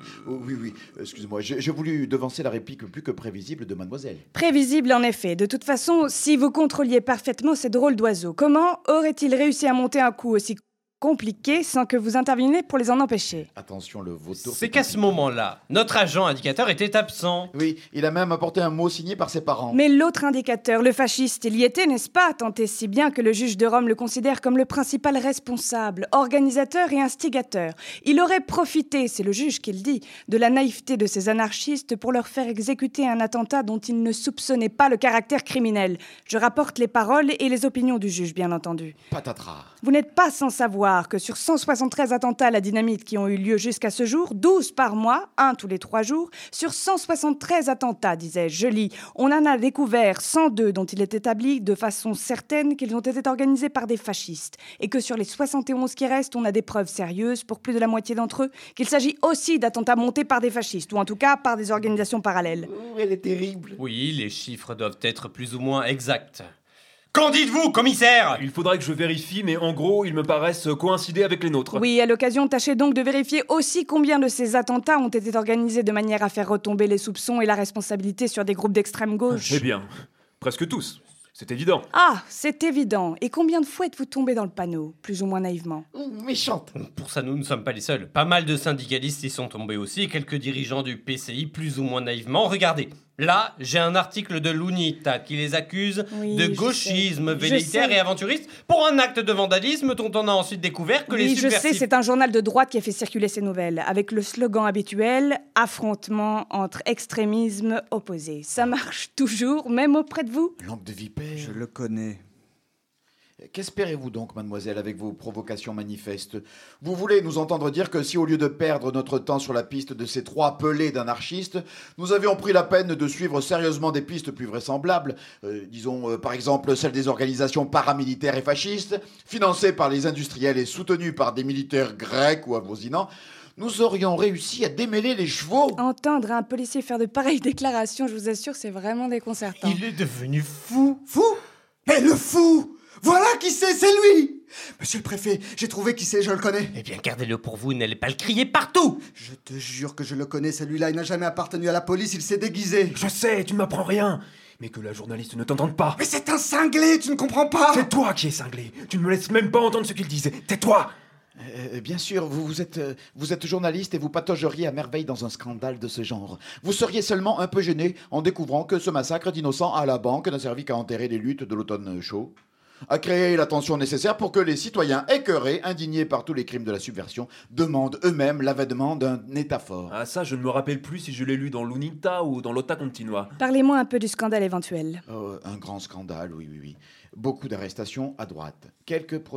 Oui, excusez-moi, j'ai voulu devancer la réplique plus que prévisible de mademoiselle. Prévisible en effet. De toute façon, si vous contrôliez parfaitement ces drôles d'oiseaux, comment aurait-il réussi à monter un coup aussi compliqué sans que vous interveniez pour les en empêcher? Attention, le vautour... C'est qu'à ce moment-là, notre agent indicateur était absent. Oui, il a même apporté un mot signé par ses parents. Mais l'autre indicateur, le fasciste, il y était, n'est-ce pas? Tant et si bien que le juge de Rome le considère comme le principal responsable, organisateur et instigateur. Il aurait profité, c'est le juge qui le dit, de la naïveté de ces anarchistes pour leur faire exécuter un attentat dont il ne soupçonnait pas le caractère criminel. Je rapporte les paroles et les opinions du juge, bien entendu. Patatras. Vous n'êtes pas sans savoir que sur 173 attentats à la dynamite qui ont eu lieu jusqu'à ce jour, 12 par mois, un tous les 3 jours, sur 173 attentats, disais-je, je lis, on en a découvert 102 dont il est établi de façon certaine qu'ils ont été organisés par des fascistes, et que sur les 71 qui restent, on a des preuves sérieuses, pour plus de la moitié d'entre eux, qu'il s'agit aussi d'attentats montés par des fascistes, ou en tout cas par des organisations parallèles. Elle est terrible. Oui, les chiffres doivent être plus ou moins exacts. Qu'en dites-vous, commissaire? Il faudrait que je vérifie, mais en gros, ils me paraissent coïncider avec les nôtres. Oui, à l'occasion, tâchez donc de vérifier aussi combien de ces attentats ont été organisés de manière à faire retomber les soupçons et la responsabilité sur des groupes d'extrême gauche. Eh bien, presque tous. C'est évident. Ah, c'est évident. Et combien de fois êtes-vous tombé dans le panneau, plus ou moins naïvement? Méchante. Pour ça, nous ne sommes pas les seuls. Pas mal de syndicalistes y sont tombés aussi, et quelques dirigeants du PCI plus ou moins naïvement. Regardez, là, j'ai un article de l'UNITA qui les accuse de gauchisme velléitaire et aventuriste pour un acte de vandalisme dont on a ensuite découvert que les subversifs... je sais, c'est un journal de droite qui a fait circuler ces nouvelles, avec le slogan habituel « Affrontement entre extrémismes opposés ». Ça marche toujours, même auprès de vous? Langue de vipère. Je le connais. Qu'espérez-vous donc, mademoiselle, avec vos provocations manifestes? Vous voulez nous entendre dire que si, au lieu de perdre notre temps sur la piste de ces 3 pelés d'anarchistes, nous avions pris la peine de suivre sérieusement des pistes plus vraisemblables, disons par exemple celle des organisations paramilitaires et fascistes, financées par les industriels et soutenues par des militaires grecs ou avoisinants, nous aurions réussi à démêler les chevaux. Entendre un policier faire de pareilles déclarations, je vous assure, c'est vraiment déconcertant. Il est devenu fou. Fou? Mais le fou! Voilà qui c'est lui! Monsieur le préfet, j'ai trouvé qui c'est, je le connais. Eh bien, gardez-le pour vous, n'allez pas le crier partout. Je te jure que je le connais, celui-là. Il n'a jamais appartenu à la police, il s'est déguisé. Je sais, tu ne m'apprends rien. Mais que la journaliste ne t'entende pas. Mais c'est un cinglé, tu ne comprends pas? C'est toi qui es cinglé. Tu ne me laisses même pas entendre ce qu'il disait. Tais-toi! Bien sûr, vous êtes journaliste et vous pataugeriez à merveille dans un scandale de ce genre. Vous seriez seulement un peu gêné en découvrant que ce massacre d'innocents à la banque n'a servi qu'à enterrer les luttes de l'automne chaud, à créer la tension nécessaire pour que les citoyens écœurés, indignés par tous les crimes de la subversion, demandent eux-mêmes l'avènement d'un État fort. Ah ça, je ne me rappelle plus si je l'ai lu dans l'UNITA ou dans l'OTA Continua. Parlez-moi un peu du scandale éventuel. Un grand scandale, oui. Beaucoup d'arrestations à droite, quelques procès,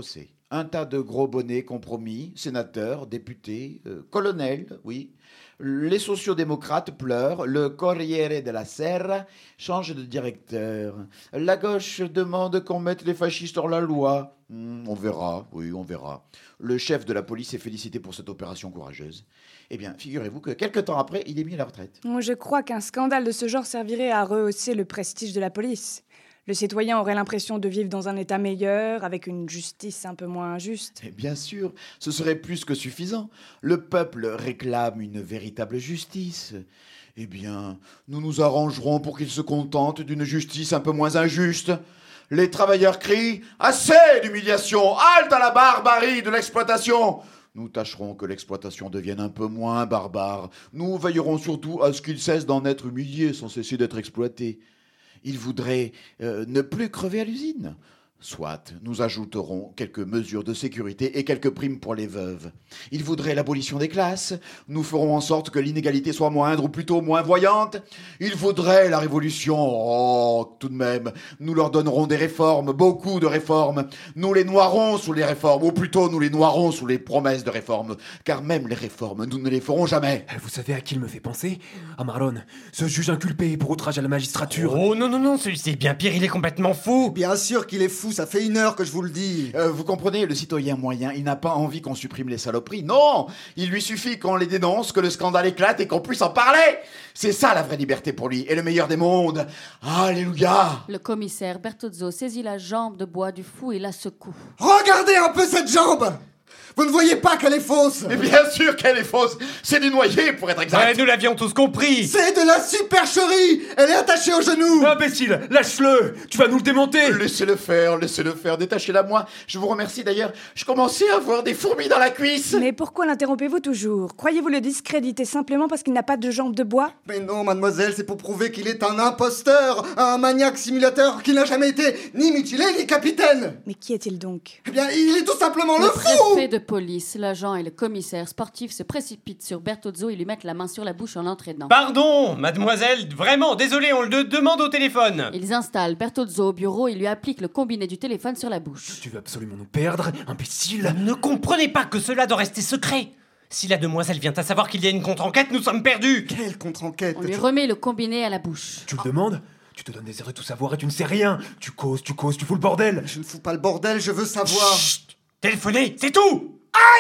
Un tas de gros bonnets compromis, sénateurs, députés, colonels, oui. Les sociodémocrates pleurent, le Corriere della Sera change de directeur. La gauche demande qu'on mette les fascistes hors la loi. On verra, oui, on verra. Le chef de la police est félicité pour cette opération courageuse. Eh bien, figurez-vous que quelques temps après, il est mis à la retraite. Je crois qu'un scandale de ce genre servirait à rehausser le prestige de la police. Le citoyen aurait l'impression de vivre dans un état meilleur, avec une justice un peu moins injuste. Et bien sûr, ce serait plus que suffisant. Le peuple réclame une véritable justice. Eh bien, nous nous arrangerons pour qu'il se contente d'une justice un peu moins injuste. Les travailleurs crient « Assez d'humiliation! Halte à la barbarie de l'exploitation !» Nous tâcherons que l'exploitation devienne un peu moins barbare. Nous veillerons surtout à ce qu'il cesse d'en être humilié sans cesser d'être exploité. Il voudrait ne plus crever à l'usine. Soit, nous ajouterons quelques mesures de sécurité et quelques primes pour les veuves. Il voudrait l'abolition des classes. Nous ferons en sorte que l'inégalité soit moindre, ou plutôt moins voyante. Il voudrait la révolution. Oh, tout de même, nous leur donnerons des réformes, beaucoup de réformes. Nous les noierons sous les réformes, ou plutôt nous les noierons sous les promesses de réformes. Car même les réformes, nous ne les ferons jamais. Vous savez à qui il me fait penser? À Marlon, ce juge inculpé pour outrage à la magistrature. Oh non, celui-ci est bien pire, il est complètement fou. Bien sûr qu'il est fou, ça fait 1 heure que je vous le dis. Vous comprenez, le citoyen moyen, il n'a pas envie qu'on supprime les saloperies. Non, il lui suffit qu'on les dénonce, que le scandale éclate et qu'on puisse en parler. C'est ça la vraie liberté pour lui, et le meilleur des mondes. Alléluia. Le commissaire Bertozzo saisit la jambe de bois du fou et la secoue. Regardez un peu cette jambe. Vous ne voyez pas qu'elle est fausse? Mais bien sûr qu'elle est fausse. C'est du noyer, pour être exact. Ouais, nous l'avions tous compris. C'est de la supercherie. Elle est attachée au genou. Imbécile, lâche-le. Tu vas nous le démonter. Laissez-le faire, détachez-la moi. Je vous remercie d'ailleurs. Je commençais à avoir des fourmis dans la cuisse. Mais pourquoi l'interrompez-vous toujours? Croyez-vous le discréditer simplement parce qu'il n'a pas de jambes de bois? Mais non, mademoiselle, c'est pour prouver qu'il est un imposteur, un maniaque simulateur qui n'a jamais été ni mutilé ni capitaine. Mais qui est-il donc? Eh bien, il est tout simplement le fou. Préfet de police, l'agent et le commissaire sportif se précipitent sur Bertozzo et lui mettent la main sur la bouche en l'entraînant. Pardon, mademoiselle, vraiment, désolé, on le demande au téléphone. Ils installent Bertozzo au bureau et lui appliquent le combiné du téléphone sur la bouche. Tu veux absolument nous perdre, imbécile. Ne comprenez pas que cela doit rester secret. Si la demoiselle vient à savoir qu'il y a une contre-enquête, nous sommes perdus. Quelle contre-enquête? On lui remet le combiné à la bouche. Tu le demandes? Tu te donnes des airs de tout savoir et tu ne sais rien. Tu causes, tu fous le bordel. Je ne fous pas le bordel, je veux savoir. Chut, téléphonez, c'est tout.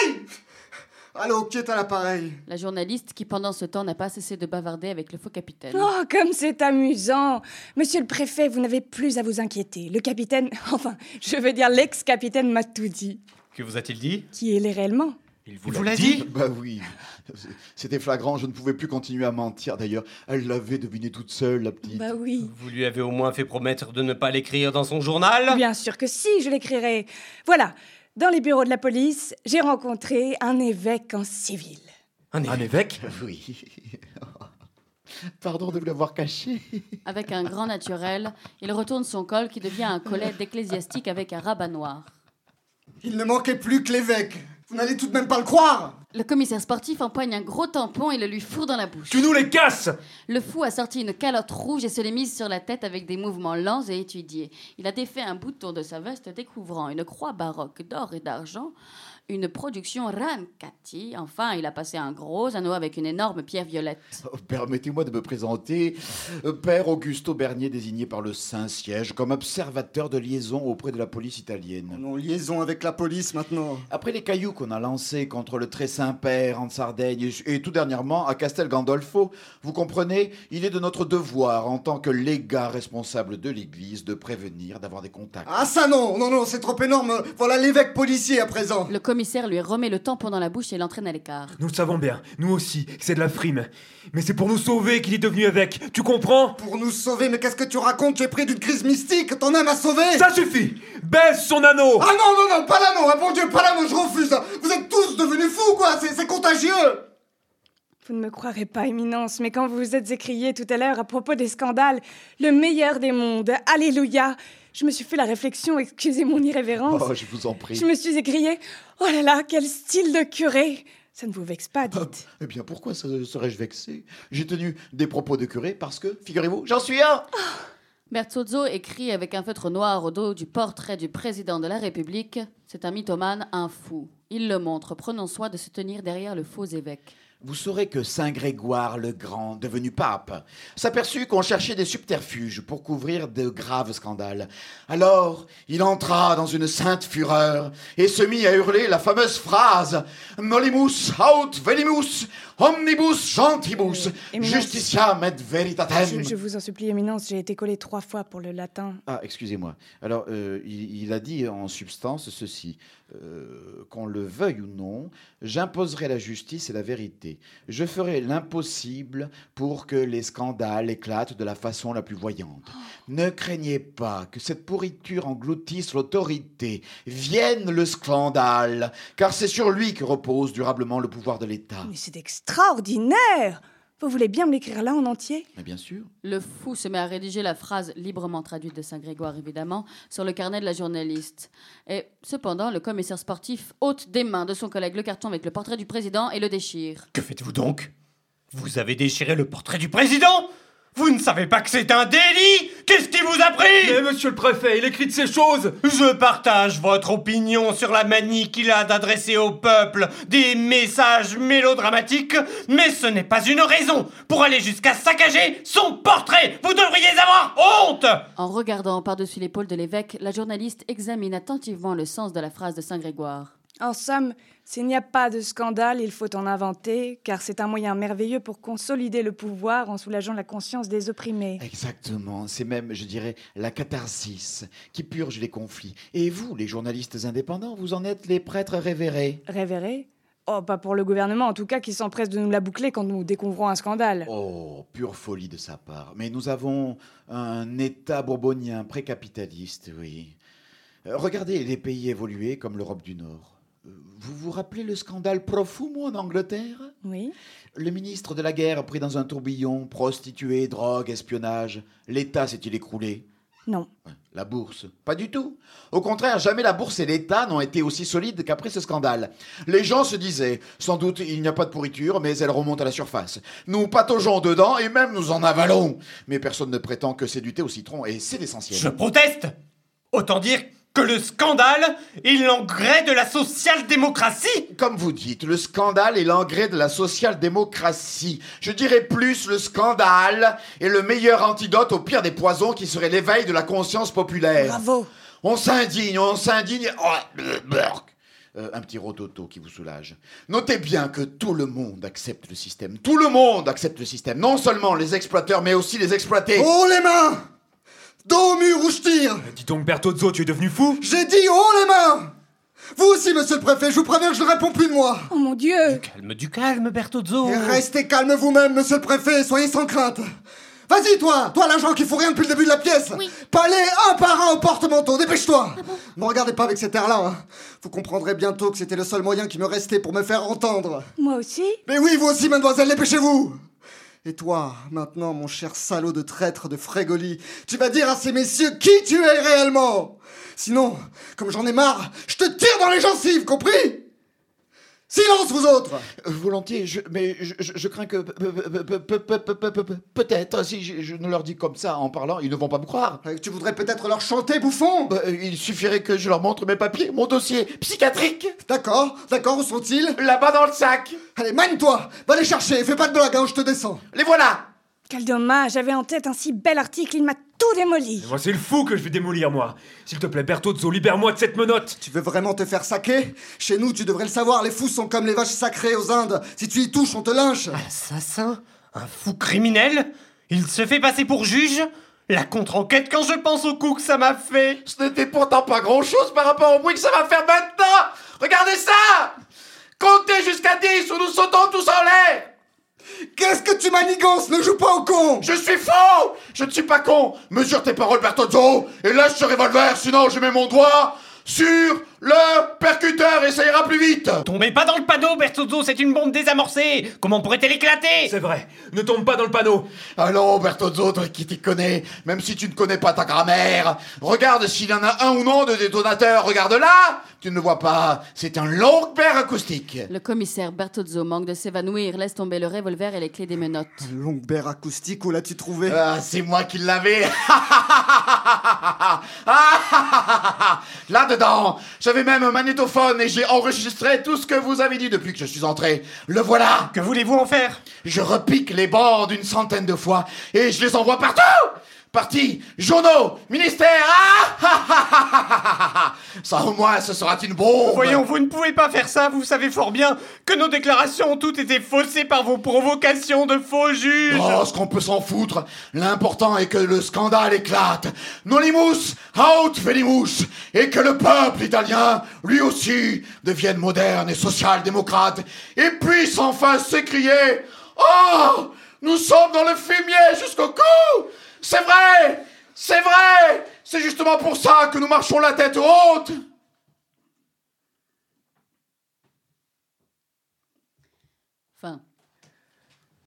Allô, qui est à l'appareil? La journaliste qui pendant ce temps n'a pas cessé de bavarder avec le faux capitaine. Oh, comme c'est amusant! Monsieur le préfet, vous n'avez plus à vous inquiéter. Le capitaine, enfin, je veux dire l'ex-capitaine m'a tout dit. Que vous a-t-il dit? Qui est réellement? Il vous l'a dit? Bah oui, c'était flagrant, je ne pouvais plus continuer à mentir. D'ailleurs, elle l'avait deviné toute seule, la petite. Bah oui. Vous lui avez au moins fait promettre de ne pas l'écrire dans son journal? Bien sûr que si, je l'écrirai. Voilà, dans les bureaux de la police, j'ai rencontré un évêque en civil. Un évêque? Oui. Pardon de vous l'avoir caché. Avec un grand naturel, il retourne son col qui devient un collet d'ecclésiastique avec un rabat noir. Il ne manquait plus que l'évêque. Vous n'allez tout de même pas le croire. Le commissaire sportif empoigne un gros tampon et le lui fourre dans la bouche. Tu nous les casses! Le fou a sorti une calotte rouge et se l'est mise sur la tête avec des mouvements lents et étudiés. Il a défait un bouton de sa veste découvrant une croix baroque d'or et d'argent, une production Rancati. Enfin, il a passé un gros anneau avec une énorme pierre violette. Permettez-moi de me présenter. Père Augusto Bernier, désigné par le Saint-Siège comme observateur de liaison auprès de la police italienne. Non, liaison avec la police maintenant. Après les cailloux qu'on a lancés contre le très Saint-Père en Sardaigne et tout dernièrement à Castel Gandolfo, vous comprenez, il est de notre devoir en tant que légat responsable de l'Église de prévenir, d'avoir des contacts. Ah ça non, c'est trop énorme. Voilà l'évêque policier à présent. Le commissaire lui remet le tampon dans la bouche et l'entraîne à l'écart. Nous le savons bien, nous aussi, c'est de la frime. Mais c'est pour nous sauver qu'il est devenu évêque, tu comprends? Pour nous sauver, mais qu'est-ce que tu racontes? Tu es pris d'une crise mystique, ton âme à sauver. Ça suffit! Baisse son anneau! Ah non, pas l'anneau, hein, bon Dieu, pas l'anneau, je refuse. Vous êtes tous devenus fous, quoi, c'est contagieux. Vous ne me croirez pas, Éminence, mais quand vous vous êtes écrié tout à l'heure à propos des scandales, le meilleur des mondes, alléluia, je me suis fait la réflexion, excusez mon irrévérence. Oh, je vous en prie. Je me suis écrié, oh là là, quel style de curé! Ça ne vous vexe pas, dites. Eh bien, pourquoi serais-je vexé? J'ai tenu des propos de curé parce que, figurez-vous, j'en suis un. Bertozzo écrit avec un feutre noir au dos du portrait du président de la République. C'est un mythomane, un fou. Il le montre, prenant soin de se tenir derrière le faux évêque. Vous saurez que Saint Grégoire le Grand, devenu pape, s'aperçut qu'on cherchait des subterfuges pour couvrir de graves scandales. Alors, il entra dans une sainte fureur et se mit à hurler la fameuse phrase « Nolimus aut venimus omnibus gentibus Éminence. justitiam et veritatem ». Je vous en supplie, Éminence, j'ai été collé 3 fois pour le latin. Ah, excusez-moi. Alors, il a dit en substance ceci. Qu'on le veuille ou non, j'imposerai la justice et la vérité. Je ferai l'impossible pour que les scandales éclatent de la façon la plus voyante. Ne craignez pas que cette pourriture engloutisse l'autorité. Vienne le scandale, car c'est sur lui que repose durablement le pouvoir de l'État. Mais c'est extraordinaire! Vous voulez bien me l'écrire là en entier? Mais bien sûr. Le fou se met à rédiger la phrase, librement traduite de Saint-Grégoire évidemment, sur le carnet de la journaliste. Et cependant, le commissaire sportif ôte des mains de son collègue le carton avec le portrait du président et le déchire. Que faites-vous donc? Vous avez déchiré le portrait du président? Vous ne savez pas que c'est un délit? Qu'est-ce qui vous a pris? Mais monsieur le préfet, il écrit de ces choses. Je partage votre opinion sur la manie qu'il a d'adresser au peuple des messages mélodramatiques, mais ce n'est pas une raison pour aller jusqu'à saccager son portrait. Vous devriez avoir honte! En regardant par-dessus l'épaule de l'évêque, la journaliste examine attentivement le sens de la phrase de Saint-Grégoire. En somme, s'il n'y a pas de scandale, il faut en inventer, car c'est un moyen merveilleux pour consolider le pouvoir en soulageant la conscience des opprimés. Exactement, c'est même, je dirais, la catharsis qui purge les conflits. Et vous, les journalistes indépendants, vous en êtes les prêtres révérés. Révéré? Oh, pas pour le gouvernement, en tout cas, qui s'empresse de nous la boucler quand nous découvrons un scandale. Oh, pure folie de sa part. Mais nous avons un État bourbonien précapitaliste, oui. Regardez les pays évolués comme l'Europe du Nord. Vous vous rappelez le scandale Profumo en Angleterre? Oui. Le ministre de la guerre pris dans un tourbillon, prostituées, drogue, espionnage. L'État s'est-il écroulé? Non. La bourse? Pas du tout. Au contraire, jamais la bourse et l'État n'ont été aussi solides qu'après ce scandale. Les gens se disaient, sans doute il n'y a pas de pourriture, mais elle remonte à la surface. Nous pataugeons dedans et même nous en avalons. Mais personne ne prétend que c'est du thé au citron et c'est l'essentiel. Je proteste! Autant dire que le scandale est l'engrais de la social-démocratie! Comme vous dites, le scandale est l'engrais de la social-démocratie. Je dirais plus, le scandale est le meilleur antidote au pire des poisons qui serait l'éveil de la conscience populaire. Bravo! On s'indigne, on s'indigne... un petit rototo qui vous soulage. Notez bien que tout le monde accepte le système. Tout le monde accepte le système. Non seulement les exploiteurs, mais aussi les exploités. Oh les mains! Dos au mur ou je tire! Dis donc Bertozzo, tu es devenu fou? J'ai dit oh les mains! Vous aussi, monsieur le préfet, je vous préviens que je ne réponds plus de moi. Oh mon Dieu! Du calme, Bertozzo! Et restez calme vous-même, monsieur le préfet, soyez sans crainte. Vas-y, toi l'agent qui fout rien depuis le début de la pièce. Oui. Palais un par un au porte-manteau, dépêche-toi. Ne me regardez pas avec cet air-là, hein. Vous comprendrez bientôt que c'était le seul moyen qui me restait pour me faire entendre. Moi aussi? Mais oui, vous aussi, mademoiselle, dépêchez-vous. Et toi, maintenant, mon cher salaud de traître de Frégoli, tu vas dire à ces messieurs qui tu es réellement. Sinon, comme j'en ai marre, je te tire dans les gencives, compris? Silence, vous autres! Volontiers, mais je crains que... Peut-être, si je ne leur dis comme ça en parlant, ils ne vont pas me croire. Tu voudrais peut-être leur chanter, bouffon? Il suffirait que je leur montre mes papiers, mon dossier psychiatrique. D'accord, où sont-ils? Là-bas dans le sac. Allez, manie-toi, va les chercher, fais pas de blague, hein, je te descends. Les voilà. Quel dommage, j'avais en tête un si bel article, il m'a tout démoli. Moi, c'est le fou que je vais démolir, moi. S'il te plaît, Bertozzo, libère-moi de cette menotte. Tu veux vraiment te faire saquer? Chez nous, tu devrais le savoir, les fous sont comme les vaches sacrées aux Indes. Si tu y touches, on te lynche. Assassin? Un fou criminel? Il se fait passer pour juge? La contre-enquête quand je pense au coup que ça m'a fait! Ce n'était pourtant pas grand-chose par rapport au bruit que ça va faire maintenant. Regardez ça. Comptez jusqu'à 10 ou nous sautons tous en l'air. Qu'est-ce que tu manigances? Ne joue pas au con! Je suis faux. Je ne suis pas con. Mesure tes paroles, Bertozzo, et lâche ce revolver, sinon je mets mon doigt sur Le percuteur, et ça ira plus vite. Tombez pas dans le panneau, Bertozzo, c'est une bombe désamorcée. Comment pourrait-elle éclater? C'est vrai, ne tombe pas dans le panneau. Allons, Bertozzo, toi qui t'y connais, même si tu ne connais pas ta grammaire, regarde s'il y en a un ou non de détonateur, regarde là. Tu ne le vois pas, c'est un long paire acoustique. Le commissaire Bertozzo manque de s'évanouir, laisse tomber le revolver et les clés des menottes. Longue berre acoustique, où l'as-tu trouvé? Ah, c'est moi qui l'avais. Là-dedans, j'avais même un magnétophone et j'ai enregistré tout ce que vous avez dit depuis que je suis entré. Le voilà. Que voulez-vous en faire? Je repique les bandes une centaine de fois et je les envoie partout. Partis, journaux, ministères. Ça au moins, ce sera une bombe. Voyons, vous ne pouvez pas faire ça, vous savez fort bien que nos déclarations ont toutes été faussées par vos provocations de faux juges. Oh, ce qu'on peut s'en foutre. L'important est que le scandale éclate. Nolimus, haute venimus. Et que le peuple italien, lui aussi, devienne moderne et social-démocrate. Et puisse enfin s'écrier: oh, nous sommes dans le fumier jusqu'au cou. C'est vrai. C'est justement pour ça que nous marchons la tête haute.